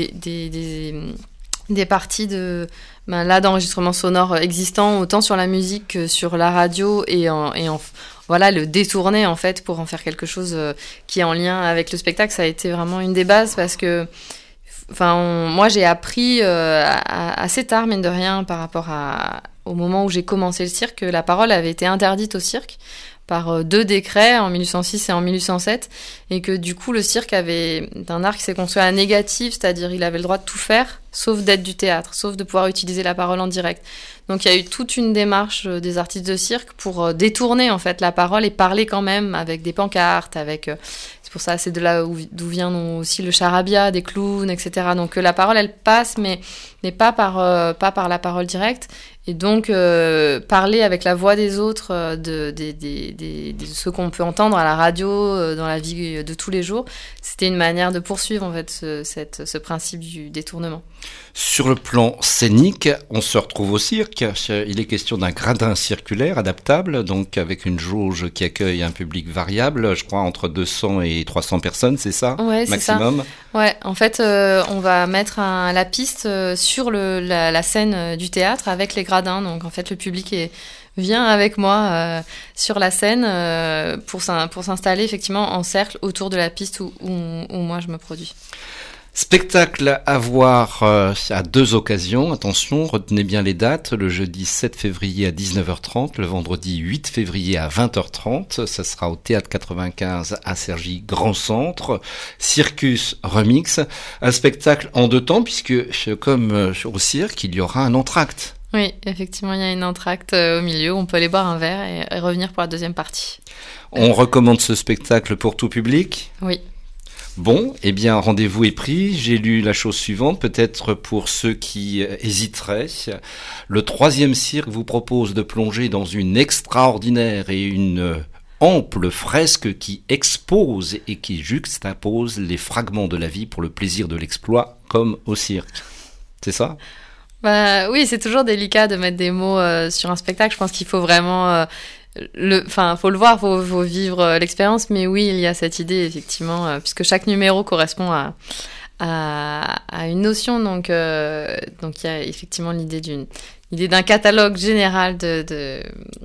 parties d'enregistrements sonores existants, autant sur la musique que sur la radio, et voilà, le détourner en fait pour en faire quelque chose qui est en lien avec le spectacle. Ça a été vraiment une des bases, parce que moi j'ai appris assez tard, mine de rien, par rapport au moment où j'ai commencé le cirque, que la parole avait été interdite au cirque par 2 décrets en 1806 et en 1807, et que du coup le cirque avait un art qui s'est construit à la négative, c'est-à-dire il avait le droit de tout faire sauf d'être du théâtre, sauf de pouvoir utiliser la parole en direct. Donc il y a eu toute une démarche des artistes de cirque pour détourner en fait la parole et parler quand même avec des pancartes, c'est pour ça, c'est de là d'où vient aussi le charabia, des clowns, etc. Donc la parole elle passe, mais pas par la parole directe. Et donc parler avec la voix des autres, de ceux qu'on peut entendre à la radio, dans la vie de tous les jours, c'était une manière de poursuivre en fait ce principe du détournement. Sur le plan scénique, on se retrouve au cirque. Il est question d'un gradin circulaire adaptable, donc avec une jauge qui accueille un public variable, je crois entre 200 et 300 personnes, c'est ça, ouais, maximum. C'est ça. Ouais, en fait, on va mettre la piste sur la scène du théâtre avec les gradins. Donc en fait, le public vient avec moi sur la scène pour s'installer effectivement en cercle autour de la piste où moi je me produis. Spectacle à voir à 2 occasions, attention, retenez bien les dates, le jeudi 7 février à 19h30, le vendredi 8 février à 20h30, ça sera au Théâtre 95 à Cergy Grand Centre, Circus Remix, un spectacle en 2 temps puisque comme au cirque, il y aura un entracte. Oui, effectivement, il y a une entracte au milieu, on peut aller boire un verre et revenir pour la deuxième partie. On recommande ce spectacle pour tout public ? Oui. Bon, eh bien, rendez-vous est pris. J'ai lu la chose suivante, peut-être pour ceux qui hésiteraient. Le 3e cirque vous propose de plonger dans une extraordinaire et une ample fresque qui expose et qui juxtapose les fragments de la vie pour le plaisir de l'exploit, comme au cirque. C'est ça ? Oui, c'est toujours délicat de mettre des mots sur un spectacle. Je pense qu'il faut vraiment... faut le voir, faut vivre l'expérience, mais oui, il y a cette idée effectivement, puisque chaque numéro correspond à une notion, donc il y a effectivement l'idée d'un catalogue général de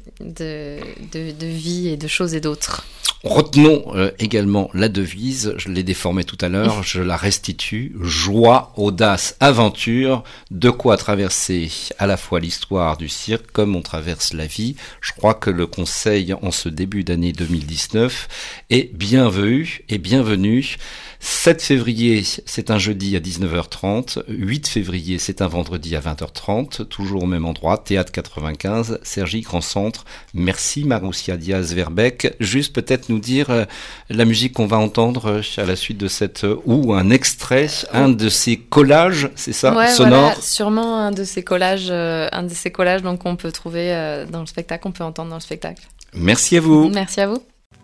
vie et de choses et d'autres. Retenons également la devise, je l'ai déformée tout à l'heure, je la restitue, joie, audace, aventure, de quoi traverser à la fois l'histoire du cirque comme on traverse la vie. Je crois que le conseil en ce début d'année 2019 est bienvenu et bienvenue. 7 février, c'est un jeudi à 19h30, 8 février, c'est un vendredi à 20h30, toujours au même endroit, Théâtre 95, Cergy Grand Centre. Merci Maroussia Diaz-Verbeck. Juste peut-être nous dire la musique qu'on va entendre à la suite de ou un extrait, un de ces collages, c'est ça, sonore. Voilà, sûrement un de ces collages donc qu'on peut trouver dans le spectacle, qu'on peut entendre dans le spectacle. Merci à vous. Merci à vous.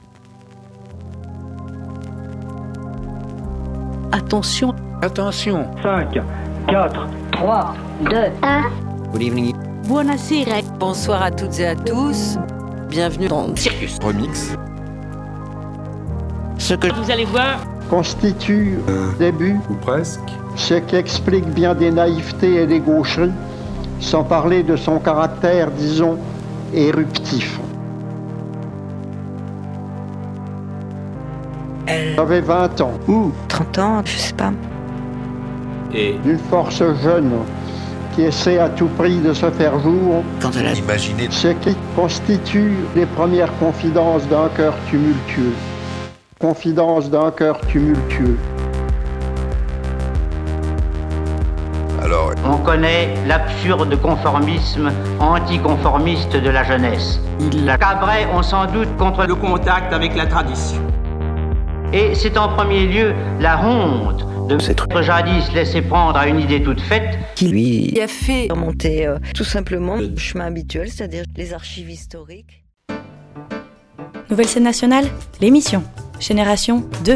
Attention. Attention. 5, 4, 3, 2, 1. Good evening. Buonasera. Bonsoir à toutes et à tous. Bienvenue dans Circus Remix. Ce que vous allez voir constitue un début, ou presque, ce qui explique bien des naïvetés et des gaucheries, sans parler de son caractère, disons, éruptif. J'avais 20 ans. Ou 30 ans, je sais pas. Et d'une force jeune qui essaie à tout prix de se faire jour. Quand elle a imaginé ce qui constitue les premières confidences d'un cœur tumultueux. Confidences d'un cœur tumultueux. Alors, on connaît l'absurde conformisme anticonformiste de la jeunesse. La Cabret ont sans doute contre le contact avec la tradition. Et c'est en premier lieu la honte de s'être jadis laissé prendre à une idée toute faite qui lui a fait remonter tout simplement le chemin habituel, c'est-à-dire les archives historiques. Nouvelle scène nationale, l'émission Génération 2.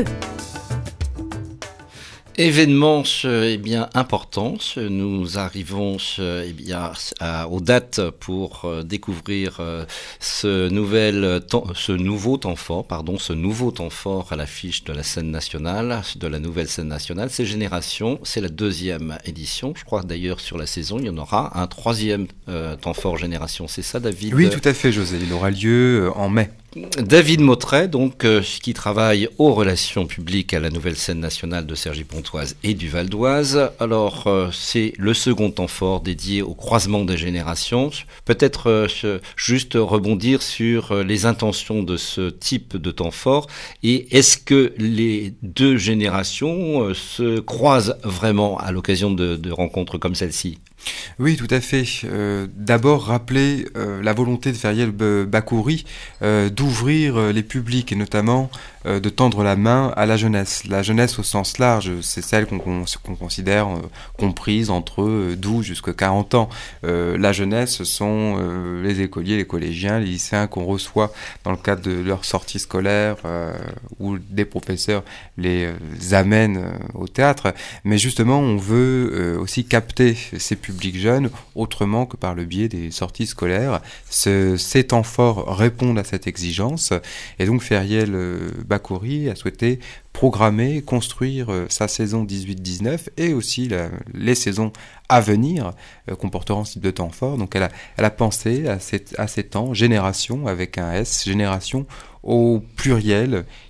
Événement important, nous arrivons aux dates pour découvrir ce nouveau temps fort à l'affiche de la scène nationale, de la nouvelle scène nationale. C'est Génération, c'est la 2e édition. Je crois d'ailleurs sur la saison, il y en aura un 3e temps fort Génération. C'est ça, David ? Oui, tout à fait, José. Il aura lieu en mai. David Mottret, donc, qui travaille aux relations publiques à la nouvelle scène nationale de Cergy-Pontoise et du Val d'Oise. Alors, c'est le second temps fort dédié au croisement des générations. Peut-être juste rebondir sur les intentions de ce type de temps fort. Et est-ce que les deux générations se croisent vraiment à l'occasion de rencontres comme celle-ci ? Oui, tout à fait. D'abord, rappeler la volonté de Feriel Bakouri d'ouvrir les publics et notamment de tendre la main à la jeunesse. La jeunesse au sens large, c'est celle qu'on considère comprise entre 12 jusqu'à 40 ans. La jeunesse, ce sont les écoliers, les collégiens, les lycéens qu'on reçoit dans le cadre de leur sortie scolaire où des professeurs les amènent au théâtre. Mais justement, on veut aussi capter ces publics jeunes autrement que par le biais des sorties scolaires. Ces temps forts répondent à cette exigence et donc Feriel Bakouri a souhaité programmer, construire sa saison 18-19 et aussi les saisons à venir comporteront ce type de temps fort. Donc elle a pensé à ces temps, génération avec un S, génération au pluriel,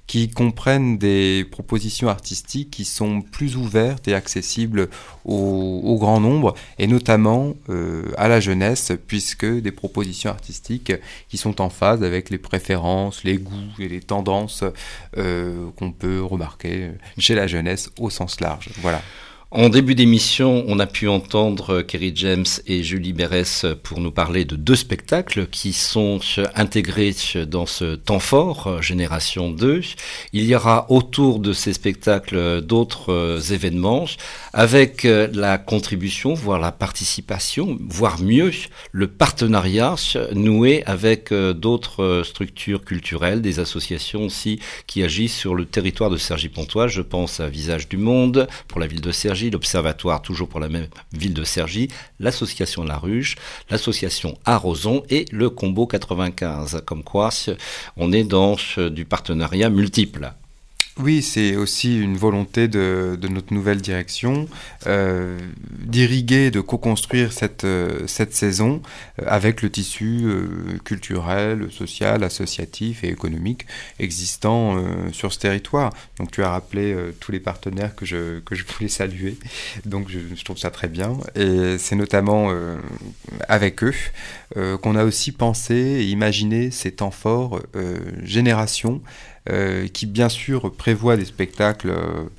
qui comprennent des propositions artistiques qui sont plus ouvertes et accessibles au grand nombre, et notamment à la jeunesse, puisque des propositions artistiques qui sont en phase avec les préférences, les goûts et les tendances qu'on peut remarquer chez la jeunesse au sens large. Voilà. En début d'émission, on a pu entendre Kerry James et Julie Berès pour nous parler de 2 spectacles qui sont intégrés dans ce temps fort, Génération 2. Il y aura autour de ces spectacles d'autres événements avec la contribution, voire la participation, voire mieux, le partenariat noué avec d'autres structures culturelles, des associations aussi qui agissent sur le territoire de Cergy-Pontoise. Je pense à Visage du Monde pour la ville de Cergy, l'Observatoire toujours pour la même ville de Cergy, l'association La Ruche, l'association Arroson et le Combo 95. Comme quoi, on est dans du partenariat multiple. Oui, c'est aussi une volonté de notre nouvelle direction d'irriguer, de co-construire cette saison avec le tissu culturel, social, associatif et économique existant sur ce territoire. Donc tu as rappelé tous les partenaires que je voulais saluer, donc je trouve ça très bien. Et c'est notamment avec eux qu'on a aussi pensé et imaginé ces temps forts Génération, qui bien sûr prévoit des spectacles,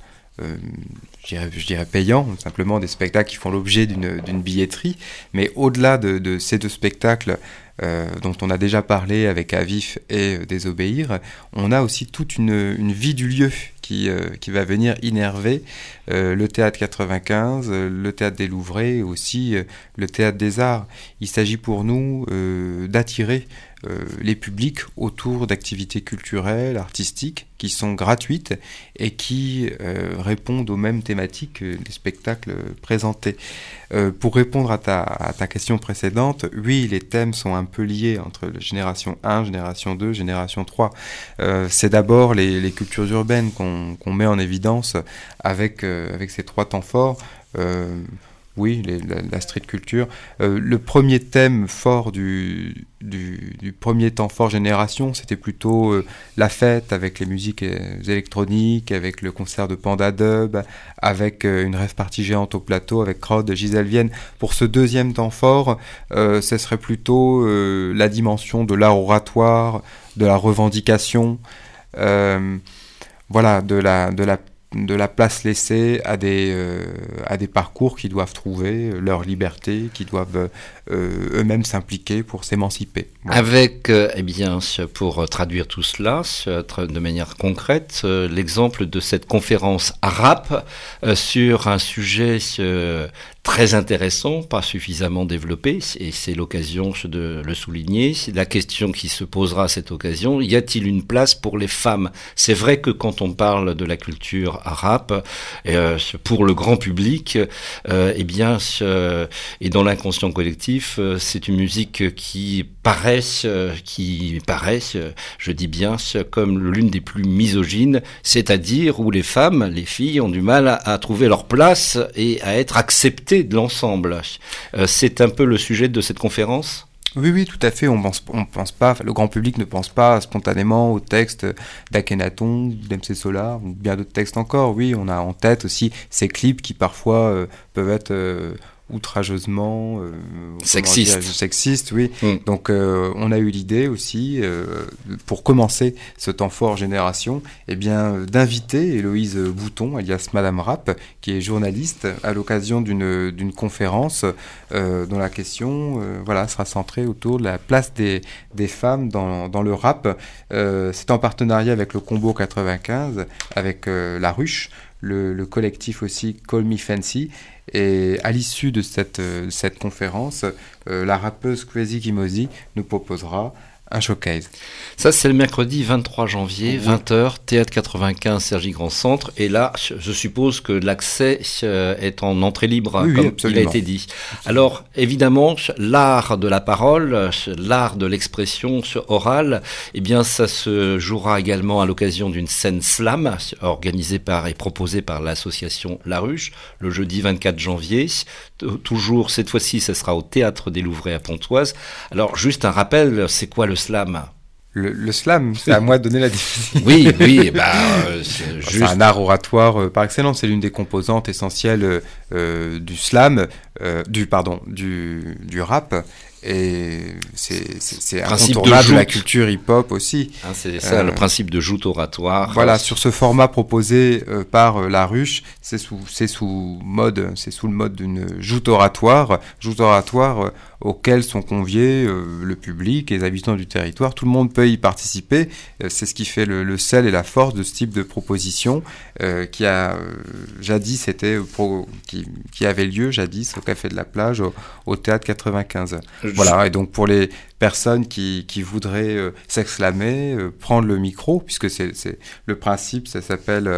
je dirais payants, simplement des spectacles qui font l'objet d'une billetterie, mais au-delà de ces 2 spectacles dont on a déjà parlé avec Avif et Désobéir, on a aussi toute une vie du lieu qui va venir innerver le Théâtre 95, le Théâtre des Louvrais et aussi le Théâtre des Arts. Il s'agit pour nous d'attirer les publics autour d'activités culturelles, artistiques, qui sont gratuites et qui répondent aux mêmes thématiques que les spectacles présentés. Pour répondre à ta question précédente, oui, les thèmes sont un peu liés entre la Génération 1, Génération 2, Génération 3. C'est d'abord les cultures urbaines qu'on met en évidence avec ces 3 temps forts. Oui, la street culture. Le premier thème fort du premier temps fort Génération, c'était plutôt la fête avec les musiques électroniques, avec le concert de Panda Dub, avec une rave party géante au plateau, avec Crowd de Gisèle Vienne. Pour ce deuxième temps fort, ce serait plutôt la dimension de l'art oratoire, de la revendication, voilà, de la place laissée à des parcours qui doivent trouver leur liberté, qui doivent eux-mêmes s'impliquer pour s'émanciper. Voilà. Avec, pour traduire tout cela de manière concrète, l'exemple de cette conférence rap sur un sujet très intéressant, pas suffisamment développé, et c'est l'occasion de le souligner. La question qui se posera à cette occasion, y a-t-il une place pour les femmes ? C'est vrai que quand on parle de la culture rap, pour le grand public, et dans l'inconscient collectif, c'est une musique qui paraît, je dis bien, comme l'une des plus misogynes, c'est-à-dire où les femmes, les filles ont du mal à trouver leur place et à être acceptées de l'ensemble. C'est un peu le sujet de cette conférence ? Oui, tout à fait. On pense pas, le grand public ne pense pas spontanément au texte d'Akhenaton, d'MC Solar, ou bien d'autres textes encore. Oui, on a en tête aussi ces clips qui parfois peuvent être outrageusement sexiste, oui. Donc on a eu l'idée aussi, pour commencer ce temps fort Génération, d'inviter Héloïse Bouton, alias Madame Rap, qui est journaliste, à l'occasion d'une conférence dont la question sera centrée autour de la place des femmes dans le rap. C'est en partenariat avec le Combo 95, avec La Ruche, le collectif aussi Call Me Fancy. Et à l'issue de cette conférence, la rappeuse Crazy Kimosi nous proposera un showcase. Ça, c'est le mercredi 23 janvier, 20h, Théâtre 95, Cergy Grand Centre. Et là, je suppose que l'accès est en entrée libre, comme il a été dit. Alors, évidemment, l'art de la parole, l'art de l'expression orale, ça se jouera également à l'occasion d'une scène slam organisée et proposée par l'association La Ruche, le jeudi 24 janvier. Toujours, cette fois-ci, ce sera au Théâtre des Louvrais à Pontoise. Alors, juste un rappel, c'est quoi le slam ? Le slam, c'est à moi de donner la définition. Oui, c'est un art oratoire par excellence. C'est l'une des composantes essentielles du slam, du rap. Et c'est incontournable de la culture hip-hop aussi. C'est ça, le principe de joute oratoire. Voilà, sur ce format proposé par La Ruche, c'est sous le mode d'une joute oratoire auquel sont conviés le public et les habitants du territoire. Tout le monde peut y participer. C'est ce qui fait le sel et la force de ce type de proposition qui a jadis qui avait lieu jadis au Café de la Plage au Théâtre 95. Voilà, et donc pour les personnes qui voudraient s'exclamer, prendre le micro, puisque c'est le principe, ça s'appelle...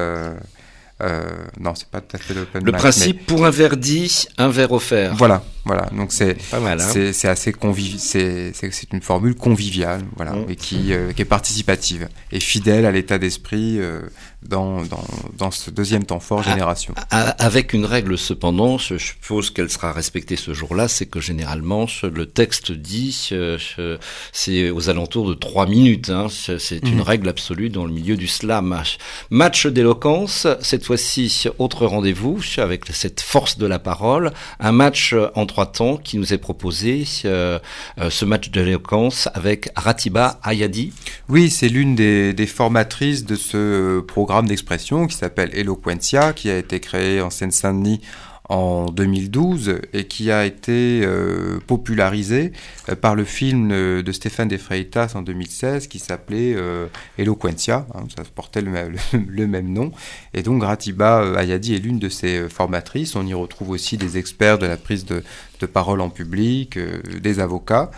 non, c'est pas tout à fait l'open mic. Le principe, pour un verre dit, un verre offert. Voilà. Donc c'est pas mal, hein. C'est assez c'est une formule conviviale, voilà, et qui est participative et fidèle à l'état d'esprit dans ce deuxième temps fort génération. Avec une règle cependant, je suppose qu'elle sera respectée ce jour-là, c'est que généralement le texte dit c'est aux alentours de 3 minutes. Hein, c'est une règle absolue dans le milieu du slam. Match d'éloquence, cette fois-ci autre rendez-vous avec cette force de la parole, un match en 3 temps qui nous est proposé, ce match d'éloquence avec Ratiba Ayadi. Oui, c'est l'une des formatrices de ce programme d'expression qui s'appelle Eloquentia, qui a été créé en Seine-Saint-Denis en 2012 et qui a été popularisé par le film de Stéphane de Freitas en 2016 qui s'appelait Eloquentia, ça portait le même nom. Et donc Ratiba Ayadi est l'une de ses formatrices. On y retrouve aussi des experts de la prise de parole en public, des avocats.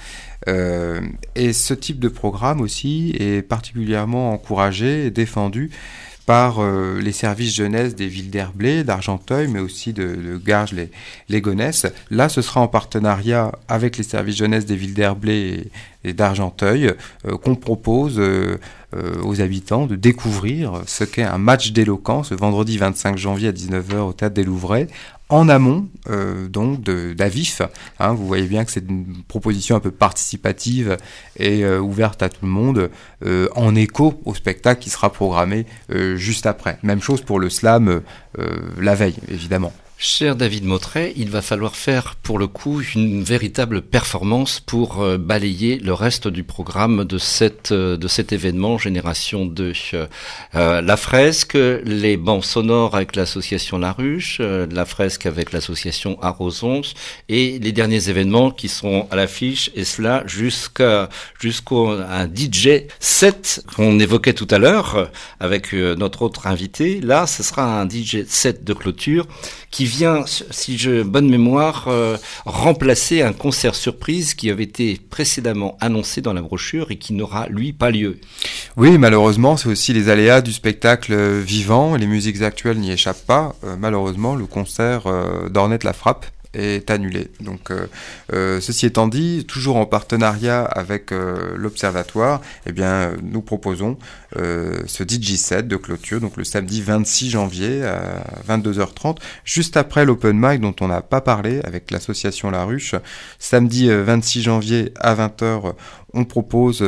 Et ce type de programme aussi est particulièrement encouragé et défendu par les services jeunesse des villes d'Herblay, d'Argenteuil, mais aussi de Garges-les-Gonesse. Là, ce sera en partenariat avec les services jeunesse des villes d'Herblay et d'Argenteuil qu'on propose aux habitants de découvrir ce qu'est un match d'éloquence le vendredi 25 janvier à 19h au Théâtre des Louvrais, en amont donc d'Avif. Vous voyez bien que c'est une proposition un peu participative et ouverte à tout le monde, en écho au spectacle qui sera programmé juste après. Même chose pour le slam la veille, évidemment. Cher David Mottret, il va falloir faire pour le coup une véritable performance pour balayer le reste du programme de cet événement Génération 2. La fresque, les bancs sonores avec l'association La Ruche, la fresque avec l'association Arrosons et les derniers événements qui seront à l'affiche, et cela jusqu'au un DJ set qu'on évoquait tout à l'heure avec notre autre invité. Là, ce sera un DJ set de clôture qui vient, si j'ai bonne mémoire, remplacer un concert surprise qui avait été précédemment annoncé dans la brochure et qui n'aura, lui, pas lieu. Oui, malheureusement, c'est aussi les aléas du spectacle vivant. Les musiques actuelles n'y échappent pas. Malheureusement, le concert d'Ornette La Frappe est annulé. Donc, ceci étant dit, toujours en partenariat avec l'Observatoire, nous proposons ce DJ set de clôture, donc le samedi 26 janvier à 22h30, juste après l'open mic dont on n'a pas parlé avec l'association La Ruche. Samedi 26 janvier à 20h, on propose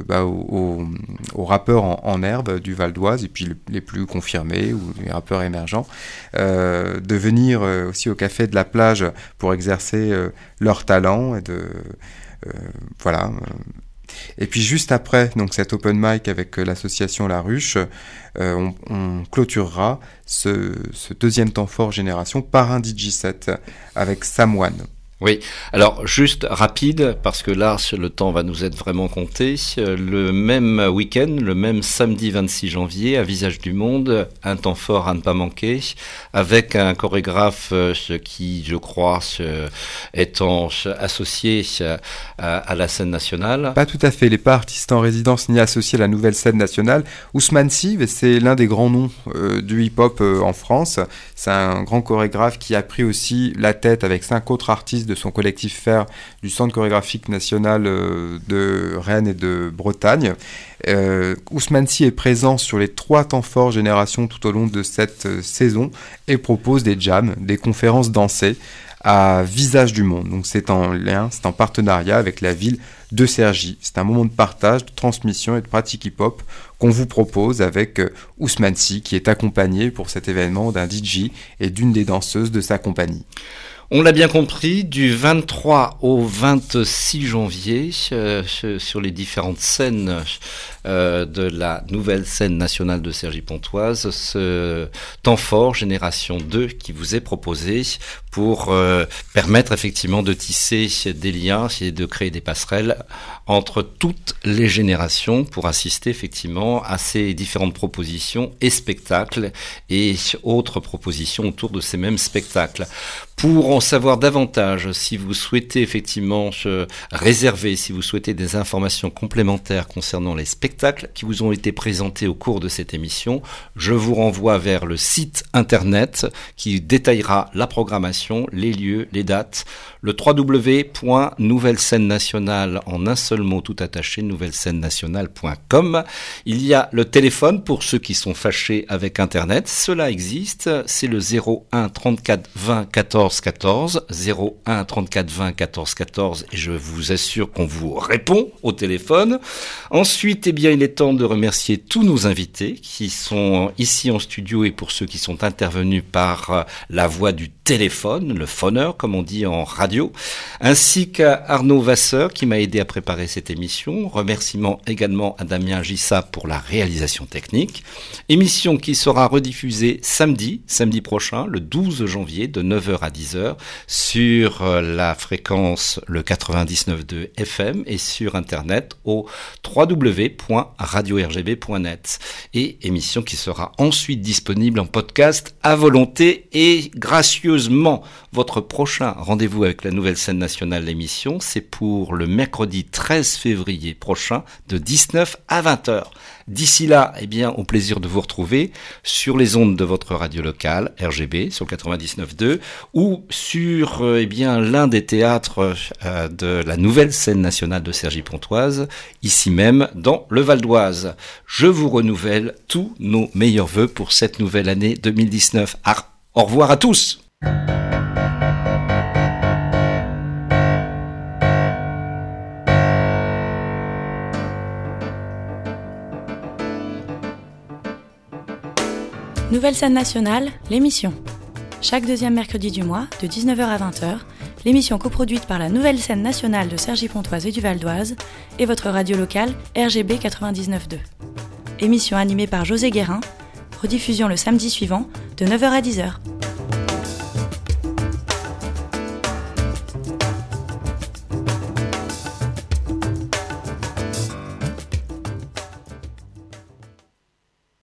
aux rappeurs en herbe du Val d'Oise et puis les plus confirmés ou les rappeurs émergents de venir aussi au Café de la Plage pour exercer leur talent et voilà. Et puis juste après donc cet open mic avec l'association La Ruche, on clôturera ce deuxième temps fort génération par un DJ set avec Sam One. Oui, alors juste rapide, parce que là, le temps va nous être vraiment compté. Le même week-end, le même samedi 26 janvier, à Visage du Monde, un temps fort à ne pas manquer, avec un chorégraphe qui, je crois, étant associé à la scène nationale. Pas tout à fait, il n'est pas artiste en résidence ni associé à la nouvelle scène nationale. Ousmane Sy, c'est l'un des grands noms du hip-hop en France. C'est un grand chorégraphe qui a pris aussi la tête avec 5 autres artistes de son collectif Fer du Centre chorégraphique national de Rennes et de Bretagne. Ousmane Sy est présent sur les 3 temps forts génération tout au long de cette saison et propose des jams, des conférences dansées à Visage du Monde. Donc c'est en lien, c'est en partenariat avec la ville de Cergy. C'est un moment de partage, de transmission et de pratique hip-hop qu'on vous propose avec Ousmane Sy, qui est accompagné pour cet événement d'un DJ et d'une des danseuses de sa compagnie. On l'a bien compris, du 23 au 26 janvier, sur les différentes scènes de la nouvelle scène nationale de Cergy-Pontoise, ce temps fort Génération 2 qui vous est proposé pour permettre effectivement de tisser des liens et de créer des passerelles entre toutes les générations pour assister effectivement à ces différentes propositions et spectacles et autres propositions autour de ces mêmes spectacles. Pour en savoir davantage, si vous souhaitez effectivement réserver, si vous souhaitez des informations complémentaires concernant les spectacles qui vous ont été présentés au cours de cette émission, je vous renvoie vers le site internet qui détaillera la programmation, les lieux, les dates, le www.nouvellescène-nationale en un seul mot tout attaché, nouvellescène-nationale.com. Il y a le téléphone pour ceux qui sont fâchés avec internet, cela existe, c'est le 01 34 20 14 14, 01 34 20 14 14, et je vous assure qu'on vous répond au téléphone. Ensuite, eh bien, il est temps de remercier tous nos invités qui sont ici en studio et pour ceux qui sont intervenus par la voie du téléphone, le phoneur comme on dit en radio, ainsi qu'à Arnaud Vasseur qui m'a aidé à préparer cette émission. Remerciements également à Damien Gissa pour la réalisation technique. Émission qui sera rediffusée samedi prochain, le 12 janvier de 9h à 10h sur la fréquence le 99.2 FM et sur internet au www.radio-rgb.net, et émission qui sera ensuite disponible en podcast à volonté et gracieusement. Votre prochain rendez-vous avec la nouvelle scène nationale, l'émission, c'est pour le mercredi 13 février prochain de 19 à 20h. D'ici là, eh bien, au plaisir de vous retrouver sur les ondes de votre radio locale, RGB, sur le 99.2, ou sur, eh bien, l'un des théâtres de la nouvelle scène nationale de Cergy-Pontoise, ici même, dans le Val d'Oise. Je vous renouvelle tous nos meilleurs vœux pour cette nouvelle année 2019. Au revoir à tous! Nouvelle scène nationale, l'émission. Chaque deuxième mercredi du mois, de 19h à 20h, l'émission coproduite par la nouvelle scène nationale de Cergy-Pontoise et du Val d'Oise et votre radio locale RGB 99.2. Émission animée par José Guérin, rediffusion le samedi suivant de 9h à 10h.